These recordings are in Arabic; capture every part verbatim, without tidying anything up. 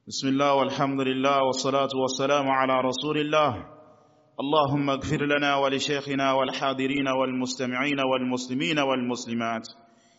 بسم الله والحمد لله والصلاة والسلام على رسول الله. اللهم اغفر لنا ولشيخنا والحاضرين والمستمعين والمسلمين والمسلمات.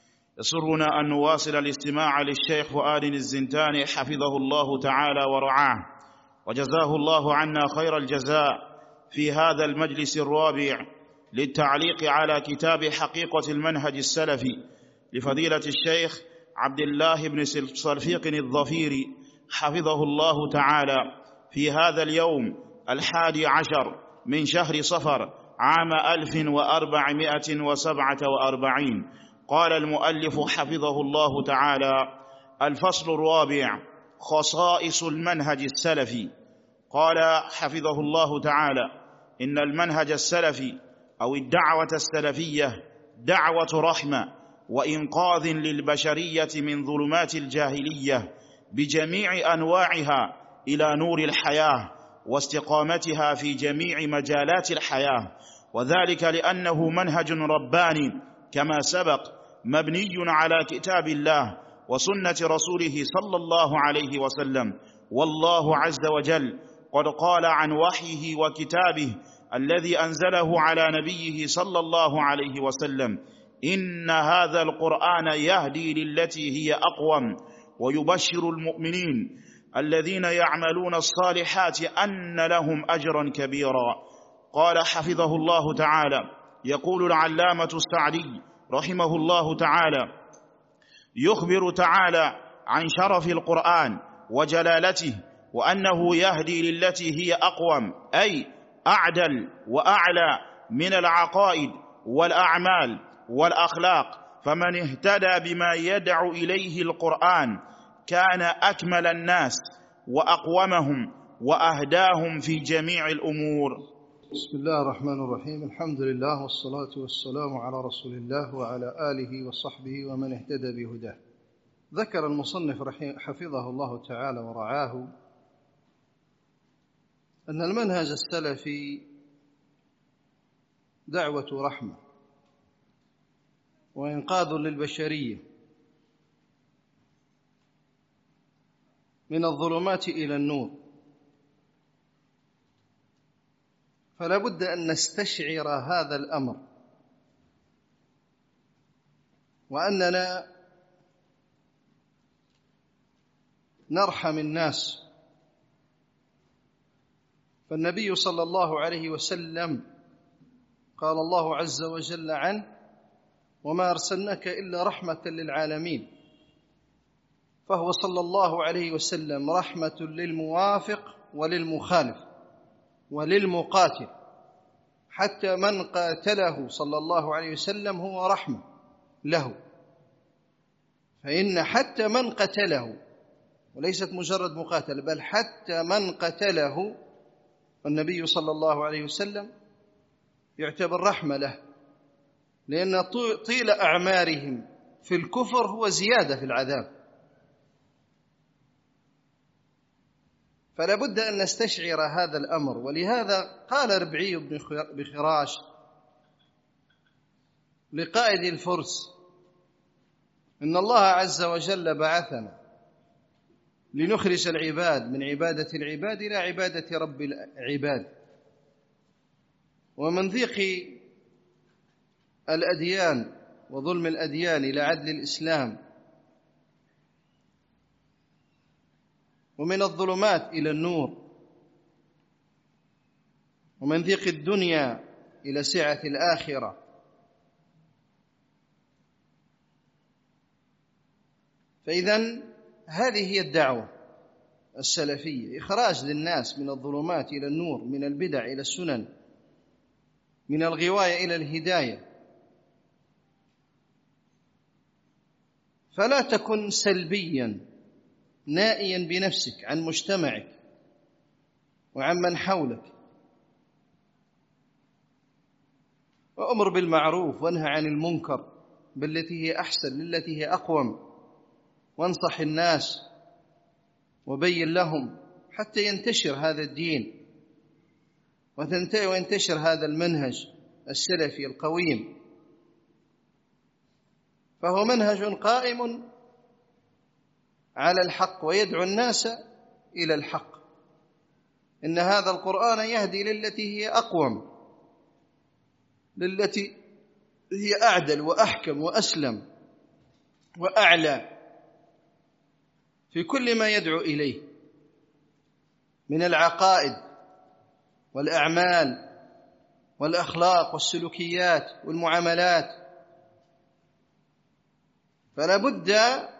يسرنا أن نواصل الاستماع للشيخ فؤاد الزنتاني حفظه الله تعالى ورعاه، وجزاه الله عنا خير الجزاء في هذا المجلس الرابع للتعليق على كتاب حقيقة المنهج السلفي لفضيلة الشيخ عبد الله بن صلفيق الظفيري حفظه الله تعالى، في هذا اليوم الحادي عشر من شهر صفر عام ألف وأربعمائة وسبعة وأربعين. قال المؤلف حفظه الله تعالى: الفصل الرابع: خصائص المنهج السلفي. قال حفظه الله تعالى: إن المنهج السلفي أو الدعوة السلفية دعوة رحمة وإنقاذ للبشرية من ظلمات الجاهلية بجميع أنواعها إلى نور الحياة واستقامتها في جميع مجالات الحياة، وذلك لأنه منهج رباني كما سبق، مبني على كتاب الله وسنة رسوله صلى الله عليه وسلم. والله عز وجل قد قال عن وحيه وكتابه الذي أنزله على نبيه صلى الله عليه وسلم: إن هذا القرآن يهدي للتي هي أقوم ويبشر المؤمنين الذين يعملون الصالحات أن لهم أجرا كبيرا. قال حفظه الله تعالى: يقول العلامة السعدي رحمه الله تعالى: يخبر تعالى عن شرف القرآن وجلالته، وأنه يهدي للتي هي أقوم، أي أعدل وأعلى من العقائد والأعمال والأخلاق. فمن اهتدى بما يدعو إليه القرآن كان أكمل الناس وأقومهم وأهداهم في جميع الأمور. بسم الله الرحمن الرحيم. الحمد لله والصلاة والسلام على رسول الله وعلى آله وصحبه ومن اهتدى بهداه. ذكر المصنف حفظه الله تعالى ورعاه أن المنهج السلفي دعوة رحمة وإنقاذ للبشرية من الظلمات إلى النور، فلا بد أن نستشعر هذا الأمر، وأننا نرحم الناس. فالنبي صلى الله عليه وسلم قال الله عز وجل عنه: وما أرسلناك إلا رحمة للعالمين. فهو صلى الله عليه وسلم رحمة للموافق وللمخالف وللمقاتل، حتى من قاتله صلى الله عليه وسلم هو رحمة له، فإن حتى من قتله، وليست مجرد مقاتل، بل حتى من قتله النبي صلى الله عليه وسلم يعتبر رحمة له، لأن طيل أعمارهم في الكفر هو زيادة في العذاب. فلا بد أن نستشعر هذا الأمر. ولهذا قال ربعي بن بخراش لقائد الفرس: إن الله عز وجل بعثنا لنخرج العباد من عبادة العباد إلى عبادة رب العباد، ومن ضيق الأديان وظلم الأديان إلى عدل الإسلام، ومن الظلمات إلى النور، ومن ضيق الدنيا إلى سعة الآخرة. فإذن هذه هي الدعوة السلفية: إخراج للناس من الظلمات إلى النور، من البدع إلى السنن، من الغواية إلى الهداية. فلا تكن سلبيا نائيا بنفسك عن مجتمعك وعن من حولك، وأمر بالمعروف وانهى عن المنكر بالتي هي أحسن للتي هي أقوم، وانصح الناس وبين لهم حتى ينتشر هذا الدين وينتشر هذا المنهج السلفي القويم. فهو منهج قائم على الحق ويدعو الناس إلى الحق، إن هذا القرآن يهدي للتي هي أقوم، للتي هي أعدل وأحكم وأسلم وأعلى في كل ما يدعو إليه من العقائد والأعمال والأخلاق والسلوكيات والمعاملات. فلا بد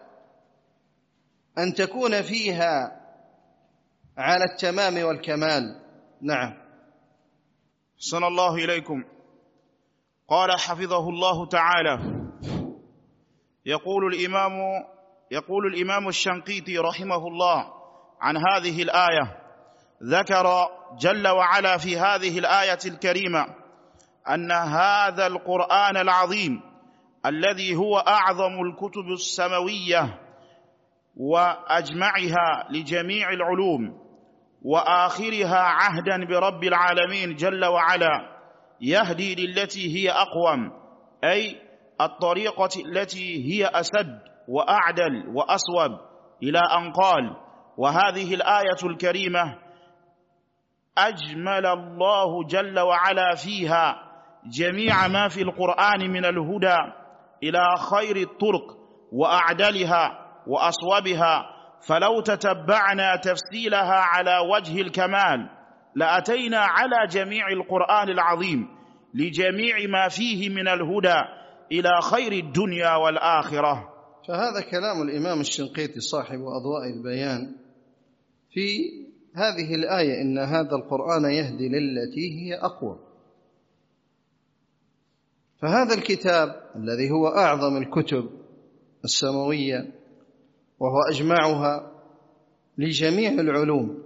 أن تكون فيها على التمام والكمال. نعم. أحسن الله إليكم. قال حفظه الله تعالى: يقول الإمام يقول الإمام الشنقيطي رحمه الله عن هذه الآية: ذكر جل وعلا في هذه الآية الكريمة أن هذا القرآن العظيم الذي هو أعظم الكتب السماوية وأجمعها لجميع العلوم وآخرها عهدا برب العالمين جل وعلا، يهدي للتي هي أقوم، أي الطريقة التي هي أسد وأعدل وأصوب، إلى أن قال: وهذه الآية الكريمة أجمل الله جل وعلا فيها جميع ما في القرآن من الهدى إلى خير الطرق وأعدلها وأصوبها، فلو تتبعنا تفصيلها على وجه الكمال لأتينا على جميع القرآن العظيم لجميع ما فيه من الهدى إلى خير الدنيا والآخرة. فهذا كلام الإمام الشنقيطي صاحب أضواء البيان في هذه الآية: إن هذا القرآن يهدي للتي هي أقوى. فهذا الكتاب الذي هو أعظم الكتب السماوية وهو أجمعها لجميع العلوم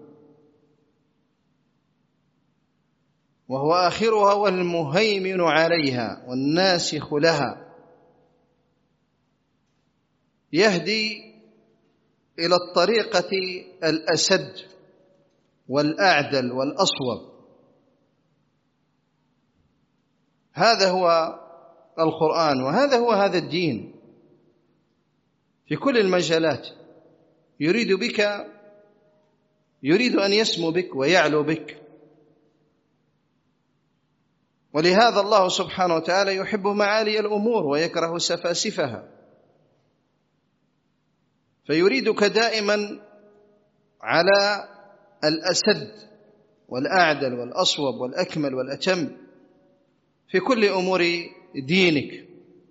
وهو آخرها والمهيمن عليها والناسخ لها، يهدي إلى الطريقة الأسد والأعدل والأصوب. هذا هو القرآن، وهذا هو هذا الدين في كل المجالات. يريد بك يريد أن يسمو بك ويعلو بك، ولهذا الله سبحانه وتعالى يحب معالي الأمور ويكره سفاسفها، فيريدك دائما على الأسد والأعدل والأصوب والأكمل والأتم في كل أمور دينك.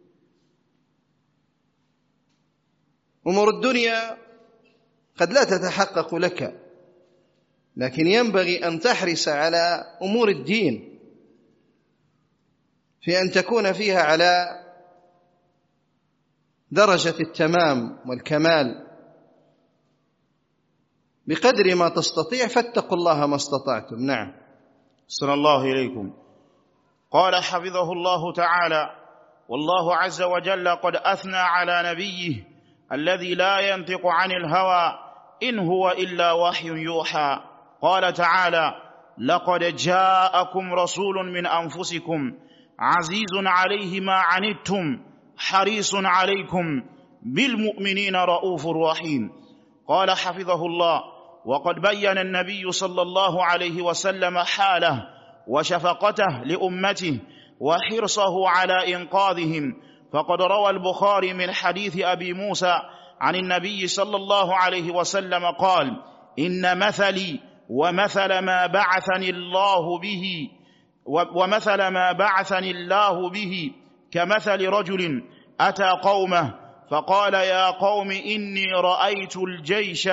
أمور الدنيا قد لا تتحقق لك، لكن ينبغي أن تحرص على أمور الدين في أن تكون فيها على درجة التمام والكمال بقدر ما تستطيع، فاتقوا الله ما استطعتم. نعم. صلى الله إليكم. قال حفظه الله تعالى: والله عز وجل قد أثنى على نبيه الذي لا ينطق عن الهوى إن هو إلا وحي يوحى. قال تعالى: لقد جاءكم رسول من أنفسكم عزيز عليه ما عنتم حريص عليكم بالمؤمنين رؤوف رحيم. قال حفظه الله: وقد بين النبي صلى الله عليه وسلم حاله وشفقته لأمته وحرصه على إنقاذهم، فقد روى البخاري من حديث أبي موسى عن النبي صلى الله عليه وسلم قال: إن مثلي ومثل ما بعثني الله به ومثل ما بعثني الله به كمثل رجل أتى قومه فقال: يا قوم إني رأيت الجيش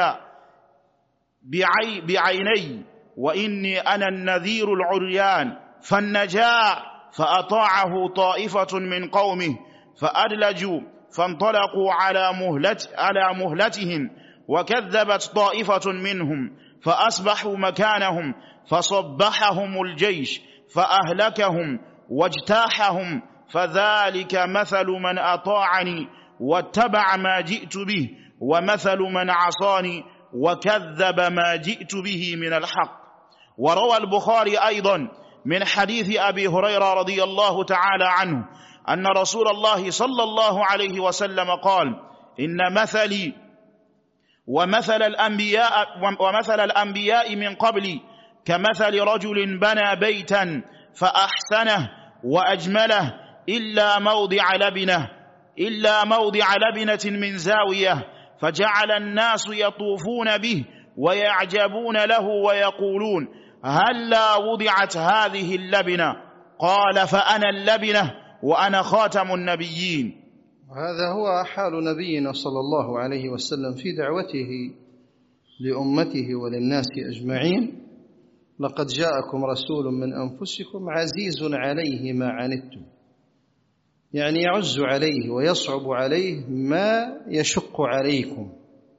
بعي بعيني وإني أنا النذير العريان فالنجاء، فأطاعه طائفة من قومه فأدلجوا فانطلقوا على مهلت على مهلتهم، وكذبت طائفة منهم فأصبحوا مكانهم فصبحهم الجيش فأهلكهم واجتاحهم، فذلك مثل من أطاعني واتبع ما جئت به، ومثل من عصاني وكذب ما جئت به من الحق. وروى البخاري أيضا من حديث أبي هريرة رضي الله تعالى عنه أن رسول الله صلى الله عليه وسلم قال: إن مثلي ومثل الأنبياء, ومثل الأنبياء من قبلي كمثل رجل بنى بيتا فأحسنه وأجمله إلا موضع لبنة إلا موضع لبنة من زاوية فجعل الناس يطوفون به ويعجبون له ويقولون هلا وضعت هذه اللبنة؟ قال فأنا اللبنة وأنا خاتم النبيين. هذا هو حال نبينا صلى الله عليه وسلم في دعوته لأمته وللناس أجمعين: لقد جاءكم رسول من أنفسكم عزيز عليه ما عنتم، يعني يعز عليه ويصعب عليه ما يشق عليكم،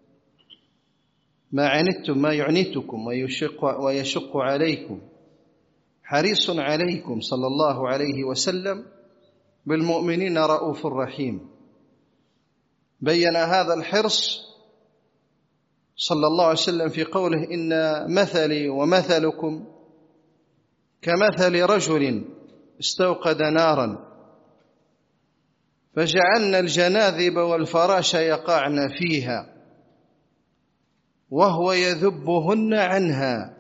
ما عنتم ما يعنتكم ويشق, ويشق عليكم، حريص عليكم صلى الله عليه وسلم بالمؤمنين رؤوف رحيم. بين هذا الحرص صلى الله عليه وسلم في قوله: إن مثلي ومثلكم كمثل رجل استوقد نارا فجعلنا الجناذب والفراش يقعن فيها وهو يذبهن عنها،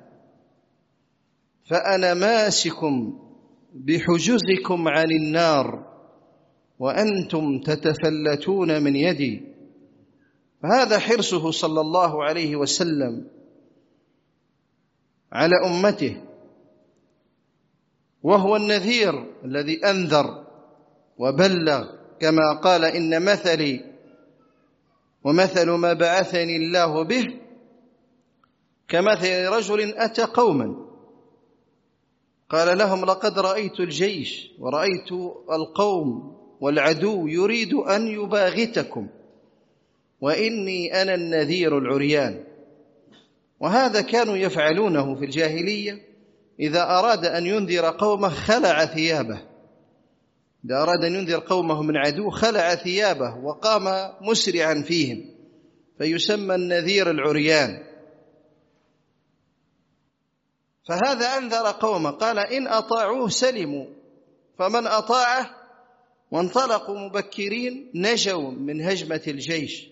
فأنا ماسك بحجزكم عن النار وأنتم تتفلتون من يدي. فهذا حرصه صلى الله عليه وسلم على أمته، وهو النذير الذي أنذر وبلغ، كما قال: إن مثلي ومثل ما بعثني الله به كمثل رجل أتى قوما قال لهم: لقد رأيت الجيش ورأيت القوم والعدو يريد أن يباغتكم وإني أنا النذير العريان. وهذا كانوا يفعلونه في الجاهلية، إذا أراد أن ينذر قومه خلع ثيابه، إذا أراد أن ينذر قومه من عدو خلع ثيابه وقام مسرعا فيهم، فيسمى النذير العريان. فهذا أنذر قومه قال: إن أطاعوه سلموا، فمن أطاعه وانطلقوا مبكرين نجوا من هجمة الجيش،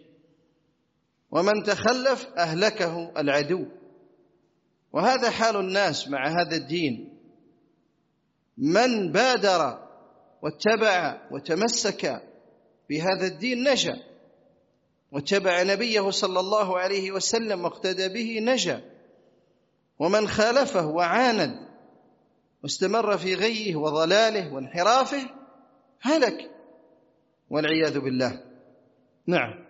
ومن تخلف أهلكه العدو. وهذا حال الناس مع هذا الدين، من بادر واتبع وتمسك بهذا الدين نجا، واتبع نبيه صلى الله عليه وسلم واقتدى به نجا، ومن خالفه وعاند واستمر في غيه وضلاله وانحرافه هلك والعياذ بالله. نعم.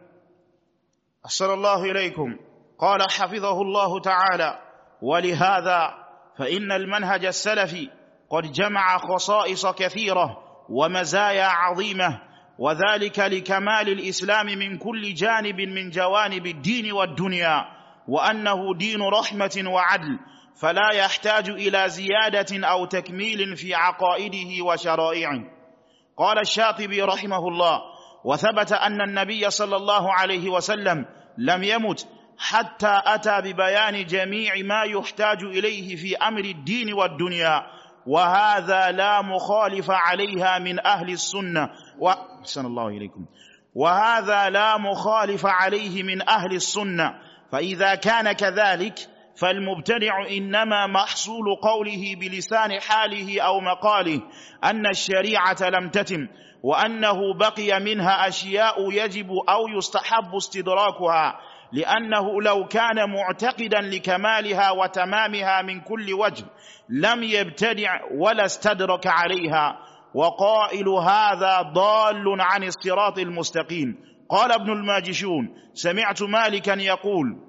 أحسن الله إليكم. قال حفظه الله تعالى: ولهذا فإن المنهج السلفي قد جمع خصائص كثيرة ومزايا عظيمة، وذلك لكمال الإسلام من كل جانب من جوانب الدين والدنيا، وأنه دين رحمة وعدل، فلا يحتاج إلى زيادة أو تكميل في عقائده وشرائعه. قال الشاطبي رحمه الله: وثبت أن النبي صلى الله عليه وسلم لم يمت حتى أتى ببيان جميع ما يحتاج إليه في أمر الدين والدنيا، وهذا لا مخالف عليها من أهل السنة و... أحسن الله إليكم. وهذا لا مخالف عليه من أهل السنة، فإذا كان كذلك فالمبتدع إنما محصول قوله بلسان حاله أو مقاله أن الشريعة لم تتم، وأنه بقي منها أشياء يجب أو يستحب استدراكها، لأنه لو كان معتقدا لكمالها وتمامها من كل وجه لم يبتدع ولا استدرك عليها، وقائل هذا ضال عن الصراط المستقيم. قال ابن الماجشون: سمعت مالكا يقول: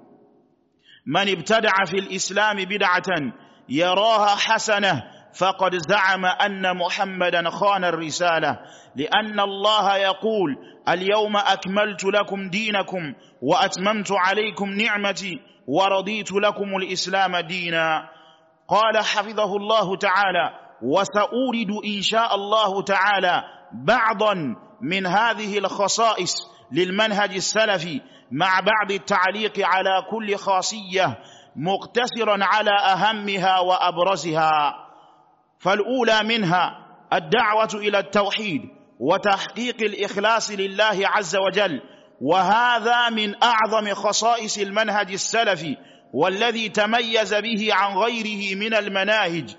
من ابتدع في الإسلام بدعة يراها حسنة فقد زعم أن محمدا خان الرسالة، لأن الله يقول: اليوم أكملت لكم دينكم وأتممت عليكم نعمتي ورضيت لكم الإسلام دينا. قال حفظه الله تعالى: وسأورد إن شاء الله تعالى بعضا من هذه الخصائص للمنهج السلفي مع بعض التعليق على كل خاصية، مقتصرا على أهمها وأبرزها. فالأولى منها الدعوة إلى التوحيد وتحقيق الإخلاص لله عز وجل، وهذا من أعظم خصائص المنهج السلفي، والذي تميز به عن غيره من المناهج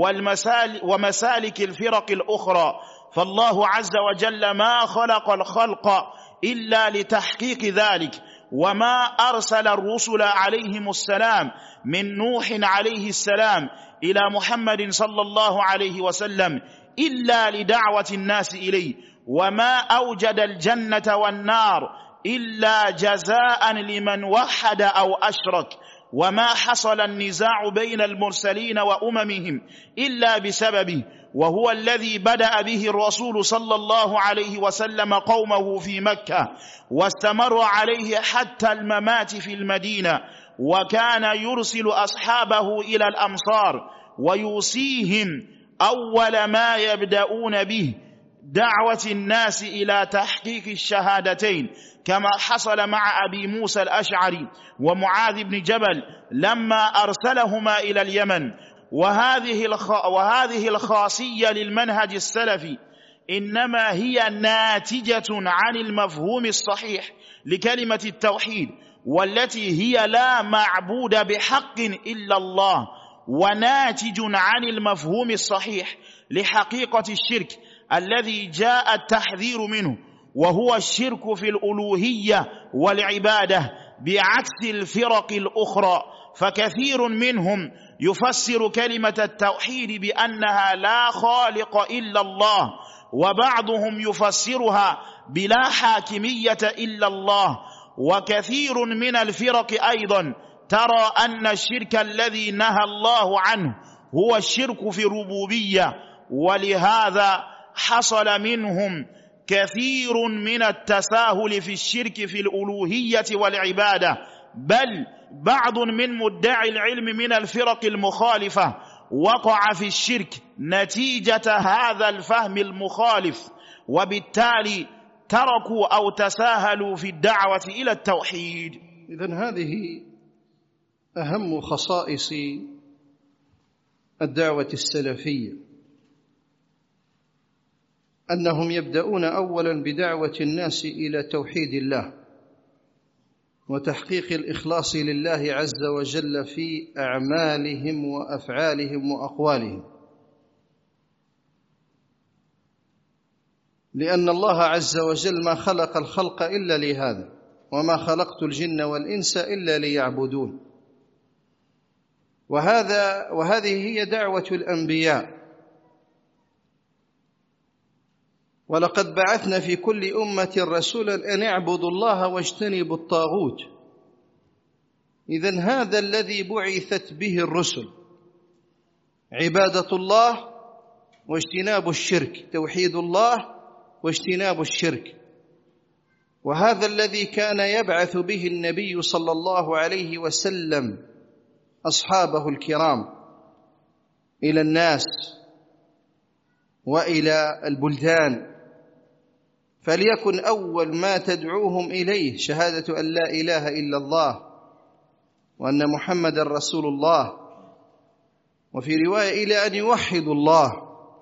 ومسالك الفرق الأخرى. فالله عز وجل ما خلق الخلق إلا لتحقيق ذلك، وما أرسل الرسل عليهم السلام من نوح عليه السلام إلى محمد صلى الله عليه وسلم إلا لدعوة الناس إليه، وما أوجد الجنة والنار إلا جزاء لمن وحد أو أشرك، وما حصل النزاع بين المرسلين وأممهم إلا بسببه، وهو الذي بدأ به الرسول صلى الله عليه وسلم قومه في مكة، واستمر عليه حتى الممات في المدينة، وكان يرسل أصحابه إلى الأمصار ويوصيهم أول ما يبدأون به دعوة الناس إلى تحقيق الشهادتين، كما حصل مع أبي موسى الأشعري ومعاذ بن جبل لما أرسلهما إلى اليمن. وهذه الخ... وهذه الخاصية للمنهج السلفي إنما هي ناتجة عن المفهوم الصحيح لكلمة التوحيد، والتي هي لا معبود بحق إلا الله، وناتج عن المفهوم الصحيح لحقيقة الشرك الذي جاء التحذير منه، وهو الشرك في الألوهية والعبادة، بعكس الفرق الأخرى. فكثير منهم يفسر كلمة التوحيد بأنها لا خالق إلا الله، وبعضهم يفسرها بلا حاكمية إلا الله. وكثير من الفرق أيضا ترى أن الشرك الذي نهى الله عنه هو الشرك في الربوبية، ولهذا حصل منهم كثير من التساهل في الشرك في الألوهية والعبادة. بل بعض من مدعي العلم من الفرق المخالفة وقع في الشرك نتيجة هذا الفهم المخالف، وبالتالي تركوا أو تساهلوا في الدعوة إلى التوحيد. إذن هذه أهم خصائص الدعوة السلفية، أنهم يبدأون أولا بدعوة الناس إلى توحيد الله وتحقيق الإخلاص لله عز وجل في أعمالهم وأفعالهم وأقوالهم، لأن الله عز وجل ما خلق الخلق إلا لهذا، وما خلقت الجن والإنس إلا ليعبدون. وهذا وهذه هي دعوة الأنبياء. ولقد بعثنا في كل أمة رسولا أن اعبدوا الله واجتنبوا الطاغوت. إذن هذا الذي بعثت به الرسل، عبادة الله واجتناب الشرك، توحيد الله واجتناب الشرك. وهذا الذي كان يبعث به النبي صلى الله عليه وسلم أصحابه الكرام إلى الناس وإلى البلدان. فليكن أول ما تدعوهم إليه شهادة أن لا إله إلا الله وأن محمد رسول الله، وفي رواية إلى أن يوحدوا الله.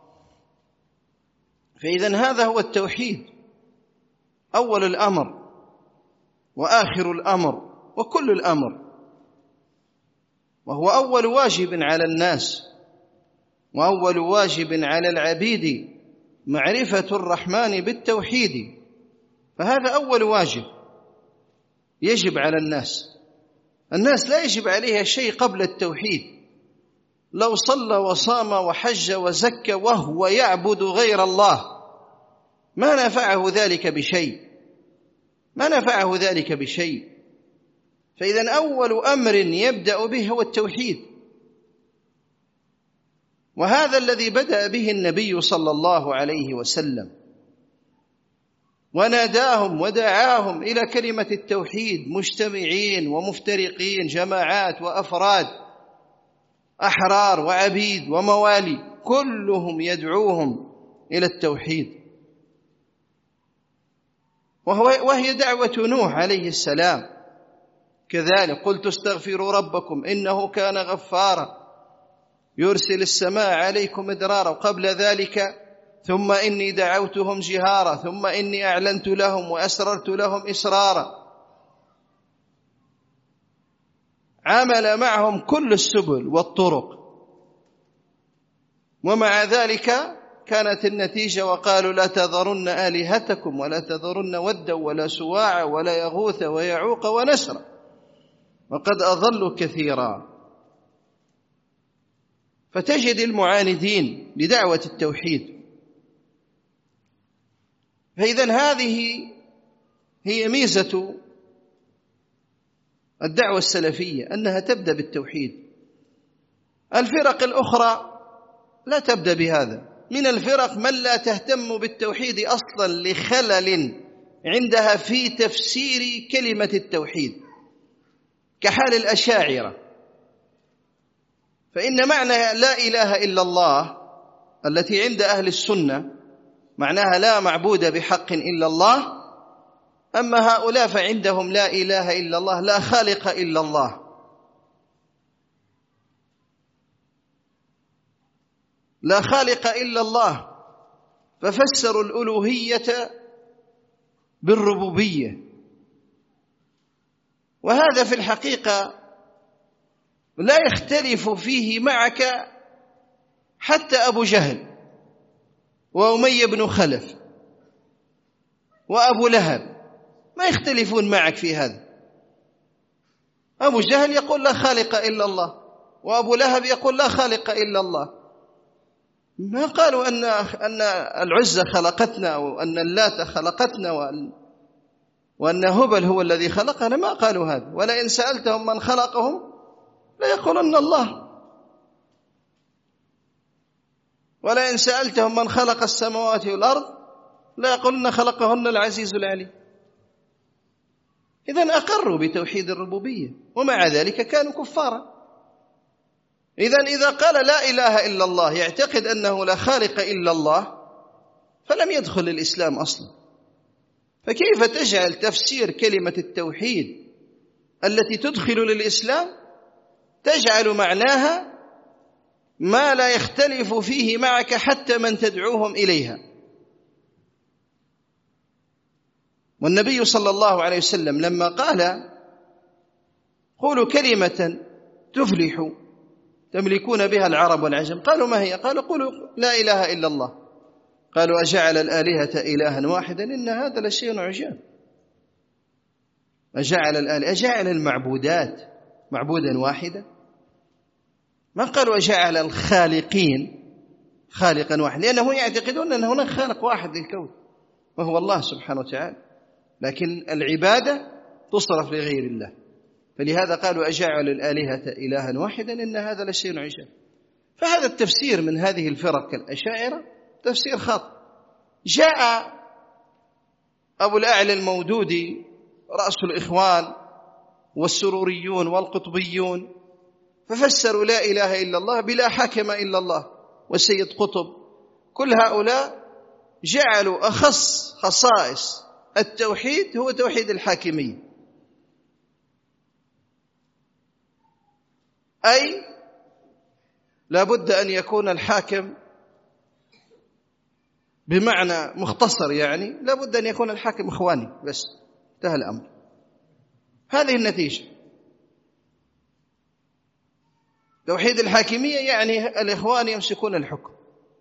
فإذن هذا هو التوحيد، أول الأمر وآخر الأمر وكل الأمر، وهو أول واجب على الناس وأول واجب على العبيد معرفة الرحمن بالتوحيد. فهذا أول واجب يجب على الناس. الناس لا يجب عليها شيء قبل التوحيد. لو صلى وصام وحج وزكى وهو يعبد غير الله ما نفعه ذلك بشيء، ما نفعه ذلك بشيء. فإذن أول أمر يبدأ به هو التوحيد، وهذا الذي بدأ به النبي صلى الله عليه وسلم، وناداهم ودعاهم إلى كلمة التوحيد مجتمعين ومفترقين، جماعات وأفراد، أحرار وعبيد وموالي، كلهم يدعوهم إلى التوحيد. وهو وهي دعوة نوح عليه السلام كذلك، قلت استغفروا ربكم إنه كان غفارا يرسل السماء عليكم مدرارا. وقبل ذلك ثم إني دعوتهم جهارا ثم إني أعلنت لهم وأسررت لهم إسرارا. عمل معهم كل السبل والطرق، ومع ذلك كانت النتيجة وقالوا لا تذرن آلهتكم ولا تذرن ودا ولا سواع ولا يغوث ويعوق ونسرا وقد أضلوا كثيرا. فتجد المعاندين لدعوة التوحيد. فإذن هذه هي ميزة الدعوة السلفية، أنها تبدأ بالتوحيد. الفرق الأخرى لا تبدأ بهذا. من الفرق من لا تهتم بالتوحيد أصلا لخلل عندها في تفسير كلمة التوحيد، كحال الأشاعرة. فإن معنى لا إله إلا الله التي عند أهل السنة معناها لا معبود بحق إلا الله، أما هؤلاء فعندهم لا إله إلا الله لا خالق إلا الله. لا خالق إلا الله، ففسروا الألوهية بالربوبية. وهذا في الحقيقة لا يختلف فيه معك حتى أبو جهل وأمية بن خلف وأبو لهب، ما يختلفون معك في هذا. أبو جهل يقول لا خالق إلا الله، وأبو لهب يقول لا خالق إلا الله. ما قالوا أن أن العزى خلقتنا أو أن اللات خلقتنا وأن وأن هبل هو الذي خلقنا، ما قالوا هذا. ولئن سألتهم من خلقهم لا يقولن الله، ولئن سألتهم من خلق السماوات والأرض لا يقولن خلقهن العزيز العليم. إذن أقروا بتوحيد الربوبية، ومع ذلك كانوا كفارا. إذن إذا قال لا إله إلا الله يعتقد أنه لا خالق إلا الله فلم يدخل الإسلام أصلا. فكيف تجعل تفسير كلمة التوحيد التي تدخل للإسلام تجعل معناها ما لا يختلف فيه معك حتى من تدعوهم إليها؟ والنبي صلى الله عليه وسلم لما قال قولوا كلمة تفلحوا تملكون بها العرب والعجم، قالوا ما هي؟ قالوا قولوا لا إله إلا الله. قالوا أجعل الآلهة إلها واحدا إن هذا لشيء عجاب. أجعل الآلهة أجعل المعبودات معبودا واحدا؟ ما قالوا أجعل الخالقين خالقا واحدا، لأنهم يعتقدون أن هناك خالق واحد للكون وهو الله سبحانه وتعالى، لكن العبادة تصرف لغير الله. فلهذا قالوا أجعل الآلهة إلها واحدا إن هذا لشيء عجاب. فهذا التفسير من هذه الفرق الأشاعرة تفسير خاطئ. جاء أبو الأعلى المودودي رأس الإخوان والسروريون والقطبيون ففسروا لا إله إلا الله بلا حاكم إلا الله وسيد قطب. كل هؤلاء جعلوا أخص خصائص التوحيد هو توحيد الحاكمية، أي لا بد أن يكون الحاكم بمعنى مختصر، يعني لا بد أن يكون الحاكم إخواني بس، انتهى الأمر. هذه النتيجة. توحيد الحاكمية يعني الإخوان يمسكون الحكم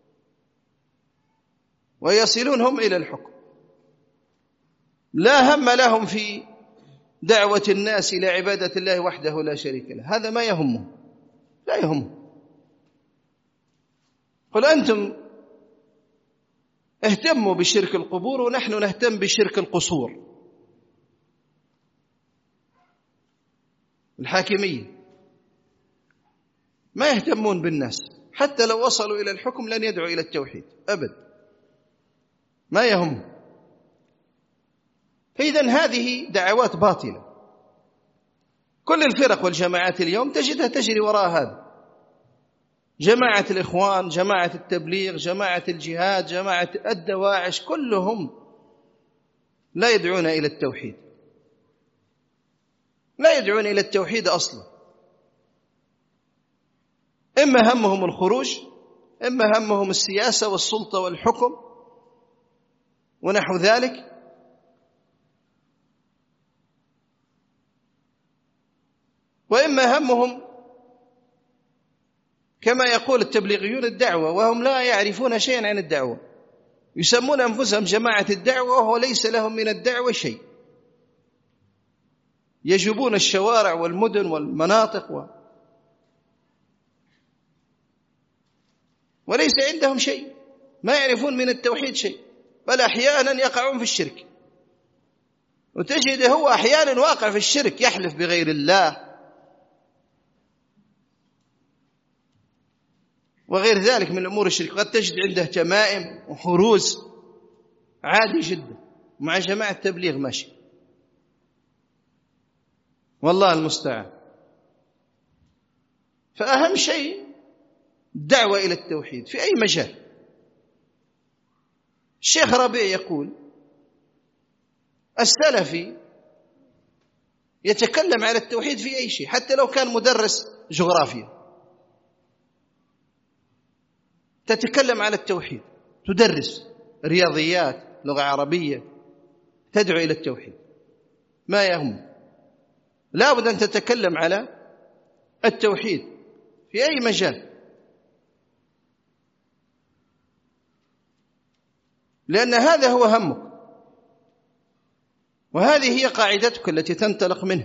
ويصلون هم إلى الحكم، لا هم لهم في دعوة الناس إلى عبادة الله وحده لا شريك له، هذا ما يهمه، لا يهمه. قل أنتم اهتموا بشرك القبور ونحن نهتم بشرك القصور. الحاكمية ما يهتمون بالناس، حتى لو وصلوا إلى الحكم لن يدعوا إلى التوحيد أبد، ما يهم. فإذن هذه دعوات باطلة. كل الفرق والجماعات اليوم تجدها تجري وراء هذا. جماعة الإخوان، جماعة التبليغ، جماعة الجهاد، جماعة الدواعش، كلهم لا يدعون إلى التوحيد، لا يدعون إلى التوحيد أصلا. إما همهم الخروج إما همهم السياسة والسلطة والحكم ونحو ذلك، وإما همهم كما يقول التبليغيون الدعوة، وهم لا يعرفون شيئا عن الدعوة، يسمون أنفسهم جماعة الدعوة وهو ليس لهم من الدعوة شيء، يجوبون الشوارع والمدن والمناطق و... وليس عندهم شيء، ما يعرفون من التوحيد شيء، بل أحيانا يقعون في الشرك، وتجد هو أحيانا واقع في الشرك، يحلف بغير الله وغير ذلك من أمور الشرك. قد تجد عنده تمائم وحروز عادي جدا مع جماعة التبليغ ماشي، والله المستعان. فأهم شيء الدعوة إلى التوحيد في أي مجال. الشيخ ربيع يقول السلفي يتكلم على التوحيد في أي شيء، حتى لو كان مدرس جغرافيا تتكلم على التوحيد، تدرس رياضيات، لغة عربية، تدعو إلى التوحيد، ما يهم، لا بد أن تتكلم على التوحيد في أي مجال، لأن هذا هو همك، وهذه هي قاعدتك التي تنطلق منها.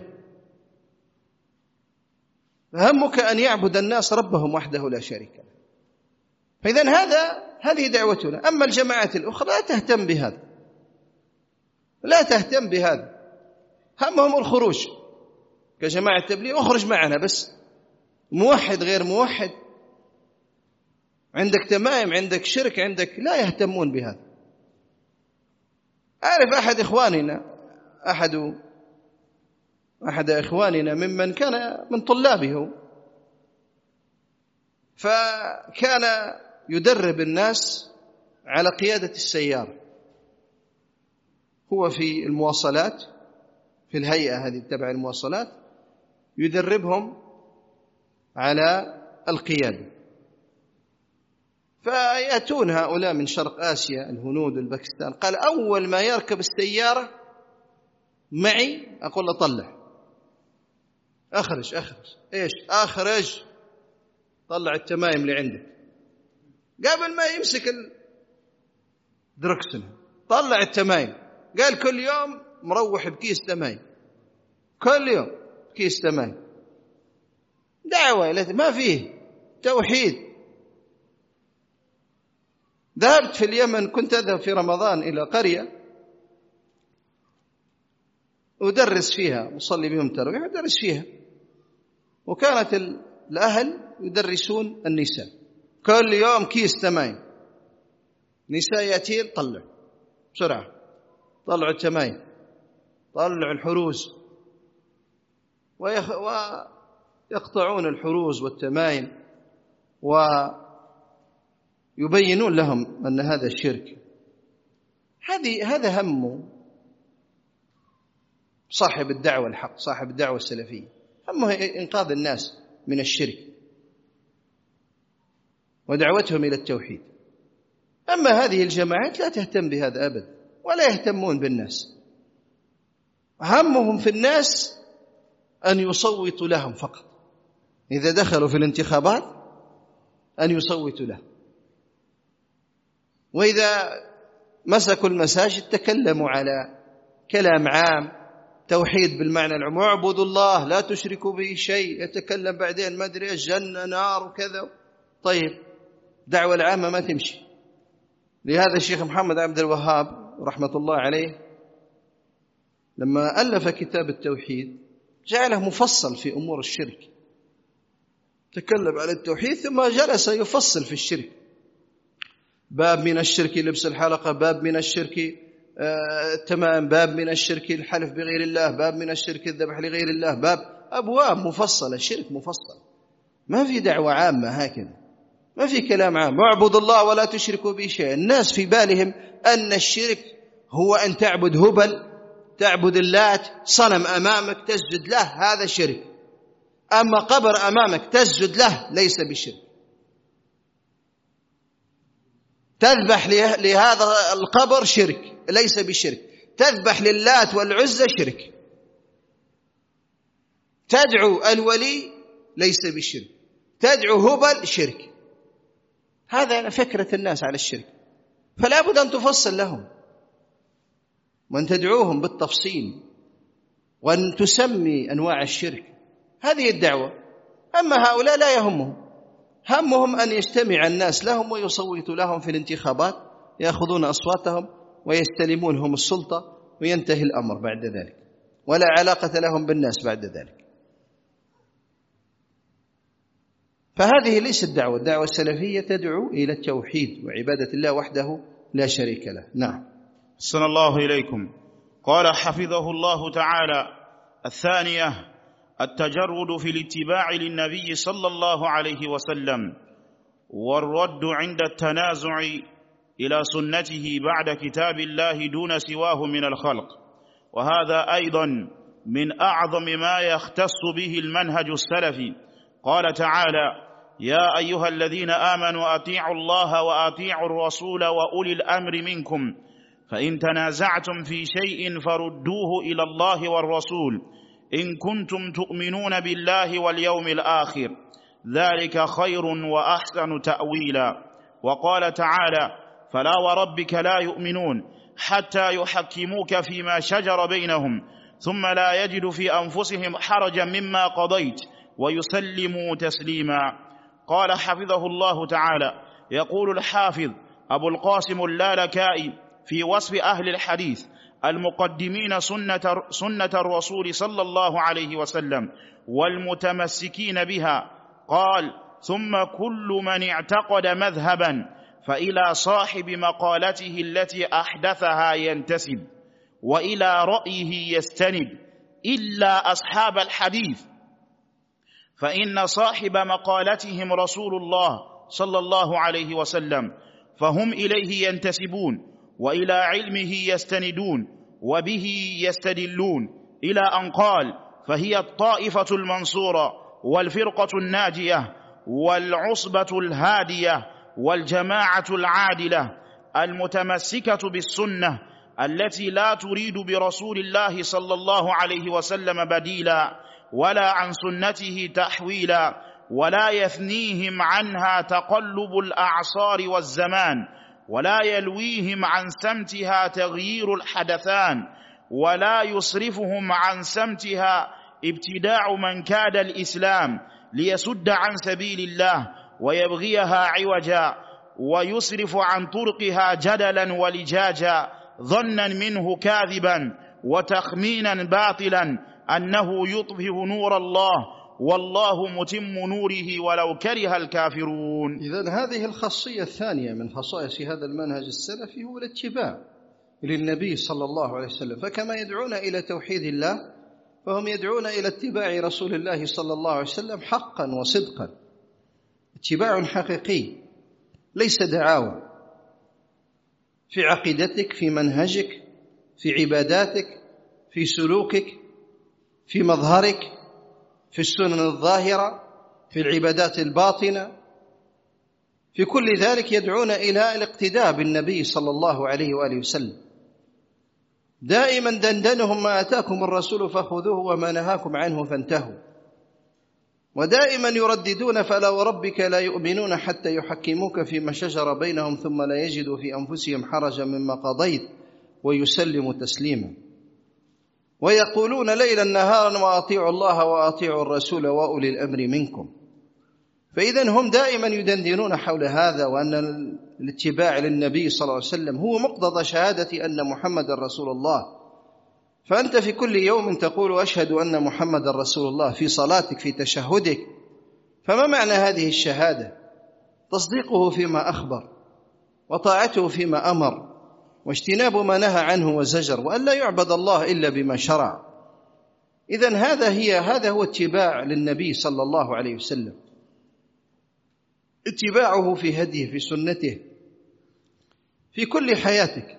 همك أن يعبد الناس ربهم وحده لا شريك له. فإذن هذا هذه دعوتنا. أما الجماعات الأخرى لا تهتم بهذا، لا تهتم بهذا، همهم الخروج كجماعة التبليغ، اخرج معنا بس، موحد غير موحد، عندك تمائم، عندك شرك، عندك، لا يهتمون بهذا. أعرف أحد إخواننا أحد أحد إخواننا ممن كان من طلابه، فكان يدرب الناس على قيادة السيارة، هو في المواصلات، في الهيئة هذه تبع المواصلات، يدربهم على القيادة. فيأتون هؤلاء من شرق آسيا، الهنود والباكستان، قال أول ما يركب السيارة معي أقول له طلع، أخرج أخرج إيش أخرج، طلع التمايم اللي عندك، قبل ما يمسك الدركسون طلع التمايم. قال كل يوم مروح بكيس تمايم، كل يوم كيس تمايم، دعوة ما فيه توحيد. ذهبت في اليمن، كنت أذهب في رمضان إلى قرية أدرس فيها، أصلي بهم تراويح، أدرس فيها، وكانت الأهل يدرسون النساء، كل يوم كيس تمايم، نساء يأتين طلع بسرعة، طلعوا التمايم، طلعوا الحروز، ويخ... ويقطعون الحروز والتمايم ويبينون لهم أن هذا الشرك. هذه هذا هم صاحب الدعوة الحق، صاحب الدعوة السلفية، همه إنقاذ الناس من الشرك ودعوتهم إلى التوحيد. أما هذه الجماعات لا تهتم بهذا أبدا، ولا يهتمون بالناس، همهم في الناس أن يصوتوا لهم فقط، إذا دخلوا في الانتخابات أن يصوتوا له، وإذا مسكوا المساجد تكلموا على كلام عام، توحيد بالمعنى العام، اعبدوا الله لا تشركوا به شيء، يتكلم بعدين ما أدري إيش، جنة نار وكذا. طيب دعوة العامة ما تمشي. لهذا الشيخ محمد عبد الوهاب رحمة الله عليه لما ألف كتاب التوحيد جعله مفصل في أمور الشرك، تكلم على التوحيد ثم جلس يفصل في الشرك، باب من الشرك لبس الحلقة، باب من الشرك آه تمام، باب من الشرك الحلف بغير الله، باب من الشرك الذبح لغير الله، باب أبواب مفصلة، الشرك مفصل، ما في دعوة عامة هكذا، ما في كلام عام، اعبدوا الله ولا تشركوا به شيئا. الناس في بالهم أن الشرك هو أن تعبد هبل، تعبد اللات، صنم أمامك تسجد له، هذا شرك. أما قبر أمامك تسجد له ليس بشرك. تذبح لهذا القبر شرك، ليس بشرك. تذبح للات والعزى شرك. تدعو الولي ليس بشرك. تدعو هبل شرك. هذا فكرة الناس على الشرك، فلا بد أن تفصل لهم وأن تدعوهم بالتفصيل وأن تسمي أنواع الشرك. هذه الدعوة. أما هؤلاء لا يهمهم، همهم أن يجتمع الناس لهم ويصوتوا لهم في الانتخابات، يأخذون أصواتهم ويستلمونهم السلطة وينتهي الأمر بعد ذلك، ولا علاقة لهم بالناس بعد ذلك. فهذه ليست الدعوة. الدعوة السلفية تدعو إلى التوحيد وعبادة الله وحده لا شريك له. نعم. أحسن الله إليكم. قال حفظه الله تعالى: الثانية التجرد في الاتباع للنبي صلى الله عليه وسلم، والرد عند التنازع إلى سنته بعد كتاب الله دون سواه من الخلق. وهذا أيضا من أعظم ما يختص به المنهج السلفي. قال تعالى: يا أيها الذين آمنوا أطيعوا الله وأطيعوا الرسول وأولي الأمر منكم، فإن تنازعتم في شيء فردوه إلى الله والرسول إن كنتم تؤمنون بالله واليوم الآخر، ذلك خير وأحسن تأويلا. وقال تعالى: فلا وربك لا يؤمنون حتى يحكموك فيما شجر بينهم ثم لا يجدوا في أنفسهم حرجا مما قضيت ويسلموا تسليما. قال حفظه الله تعالى: يقول الحافظ أبو القاسم اللالكائي في وصف أهل الحديث المقدمين سنة, سنة الرسول صلى الله عليه وسلم والمتمسكين بها، قال: ثم كل من اعتقد مذهبا فإلى صاحب مقالته التي أحدثها ينتسب وإلى رأيه يستند، إلا أصحاب الحديث، فإن صاحب مقالتهم رسول الله صلى الله عليه وسلم، فهم إليه ينتسبون وإلى علمه يستندون وبه يستدلون، إلى أن قال: فهي الطائفة المنصورة والفرقة الناجية والعصبة الهادية والجماعة العادلة المتمسكة بالسنة التي لا تريد برسول الله صلى الله عليه وسلم بديلا ولا عن سنته تحويلا، ولا يثنيهم عنها تقلب الأعصار والزمان، ولا يلويهم عن سمتها تغيير الحدثان، ولا يصرفهم عن سمتها ابتداع من كاد الإسلام ليسد عن سبيل الله ويبغيها عوجا، ويصرف عن طرقها جدلا ولجاجا، ظنا منه كاذبا وتخمينا باطلا أنه يطفئ نور الله والله متم نوره ولو كره الكافرون. إذن هذه الخاصية الثانية من خصائص هذا المنهج السلفي هو الاتباع للنبي صلى الله عليه وسلم. فكما يدعون إلى توحيد الله فهم يدعون إلى اتباع رسول الله صلى الله عليه وسلم حقا وصدقا، اتباع حقيقي ليس دعاوى في عقيدتك، في منهجك، في عباداتك، في سلوكك، في مظهرك، في السنن الظاهرة، في العبادات الباطنة، في كل ذلك يدعون إلى الاقتداء بالنبي صلى الله عليه وآله وسلم. دائما دندنهم: ما آتاكم الرسول فخذوه وما نهاكم عنه فانتهوا. ودائما يرددون: فلا وربك لا يؤمنون حتى يحكموك فيما شجر بينهم ثم لا يجدوا في أنفسهم حرجا مما قضيت ويسلموا تسليما. ويقولون ليلا نهارا: وأطيعوا الله وأطيعوا الرسول وأولي الأمر منكم. فإذن هم دائما يدندنون حول هذا، وأن الاتباع للنبي صلى الله عليه وسلم هو مقتضى شهادة أن محمد رسول الله. فأنت في كل يوم تقول: أشهد أن محمد رسول الله، في صلاتك، في تشهدك. فما معنى هذه الشهادة؟ تصديقه فيما أخبر، وطاعته فيما أمر، واجتناب ما نهى عنه وزجر، وأن لا يعبد الله إلا بما شرع. إذن هذا هي هذا هو اتباع للنبي صلى الله عليه وسلم، اتباعه في هديه، في سنته، في كل حياتك.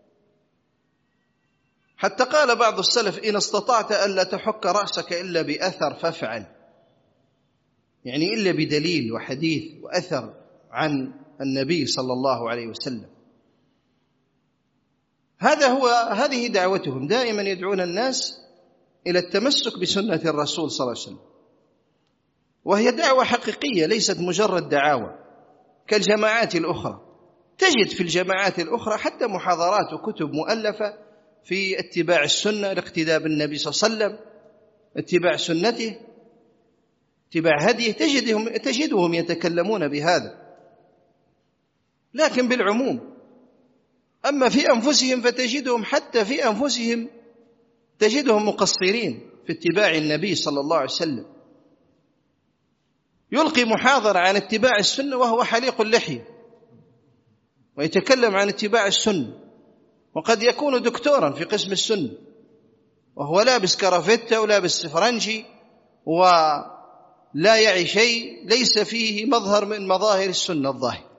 حتى قال بعض السلف: إن استطعت ألا تحك رأسك إلا بأثر فافعل، يعني إلا بدليل وحديث وأثر عن النبي صلى الله عليه وسلم. هذا هو هذه دعوتهم، دائما يدعون الناس إلى التمسك بسنة الرسول صلى الله عليه وسلم، وهي دعوة حقيقية ليست مجرد دعاوى كالجماعات الأخرى. تجد في الجماعات الأخرى حتى محاضرات وكتب مؤلفة في اتباع السنة، الاقتداء بالنبي صلى الله عليه وسلم، اتباع سنته، اتباع هديه، تجدهم, تجدهم يتكلمون بهذا، لكن بالعموم. أما في أنفسهم فتجدهم حتى في أنفسهم تجدهم مقصرين في اتباع النبي صلى الله عليه وسلم. يلقي محاضرة عن اتباع السنة وهو حليق اللحية، ويتكلم عن اتباع السنة، وقد يكون دكتورا في قسم السنة وهو لابس كرافتة ولابس فرنجي ولا يعي شيء، ليس فيه مظهر من مظاهر السنة الظاهر.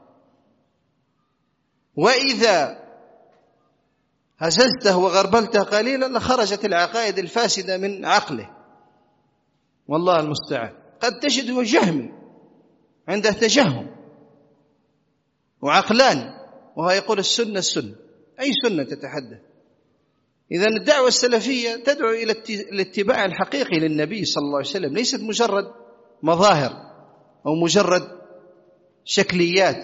وإذا هززته وغربلته قليلا لخرجت العقائد الفاسدة من عقله، والله المستعان. قد تجده جهمي عنده تجهم وعقلان، وهو يقول السنة السنة. أي سنة تتحدث؟ إذن الدعوة السلفية تدعو إلى الاتباع الحقيقي للنبي صلى الله عليه وسلم، ليست مجرد مظاهر أو مجرد شكليات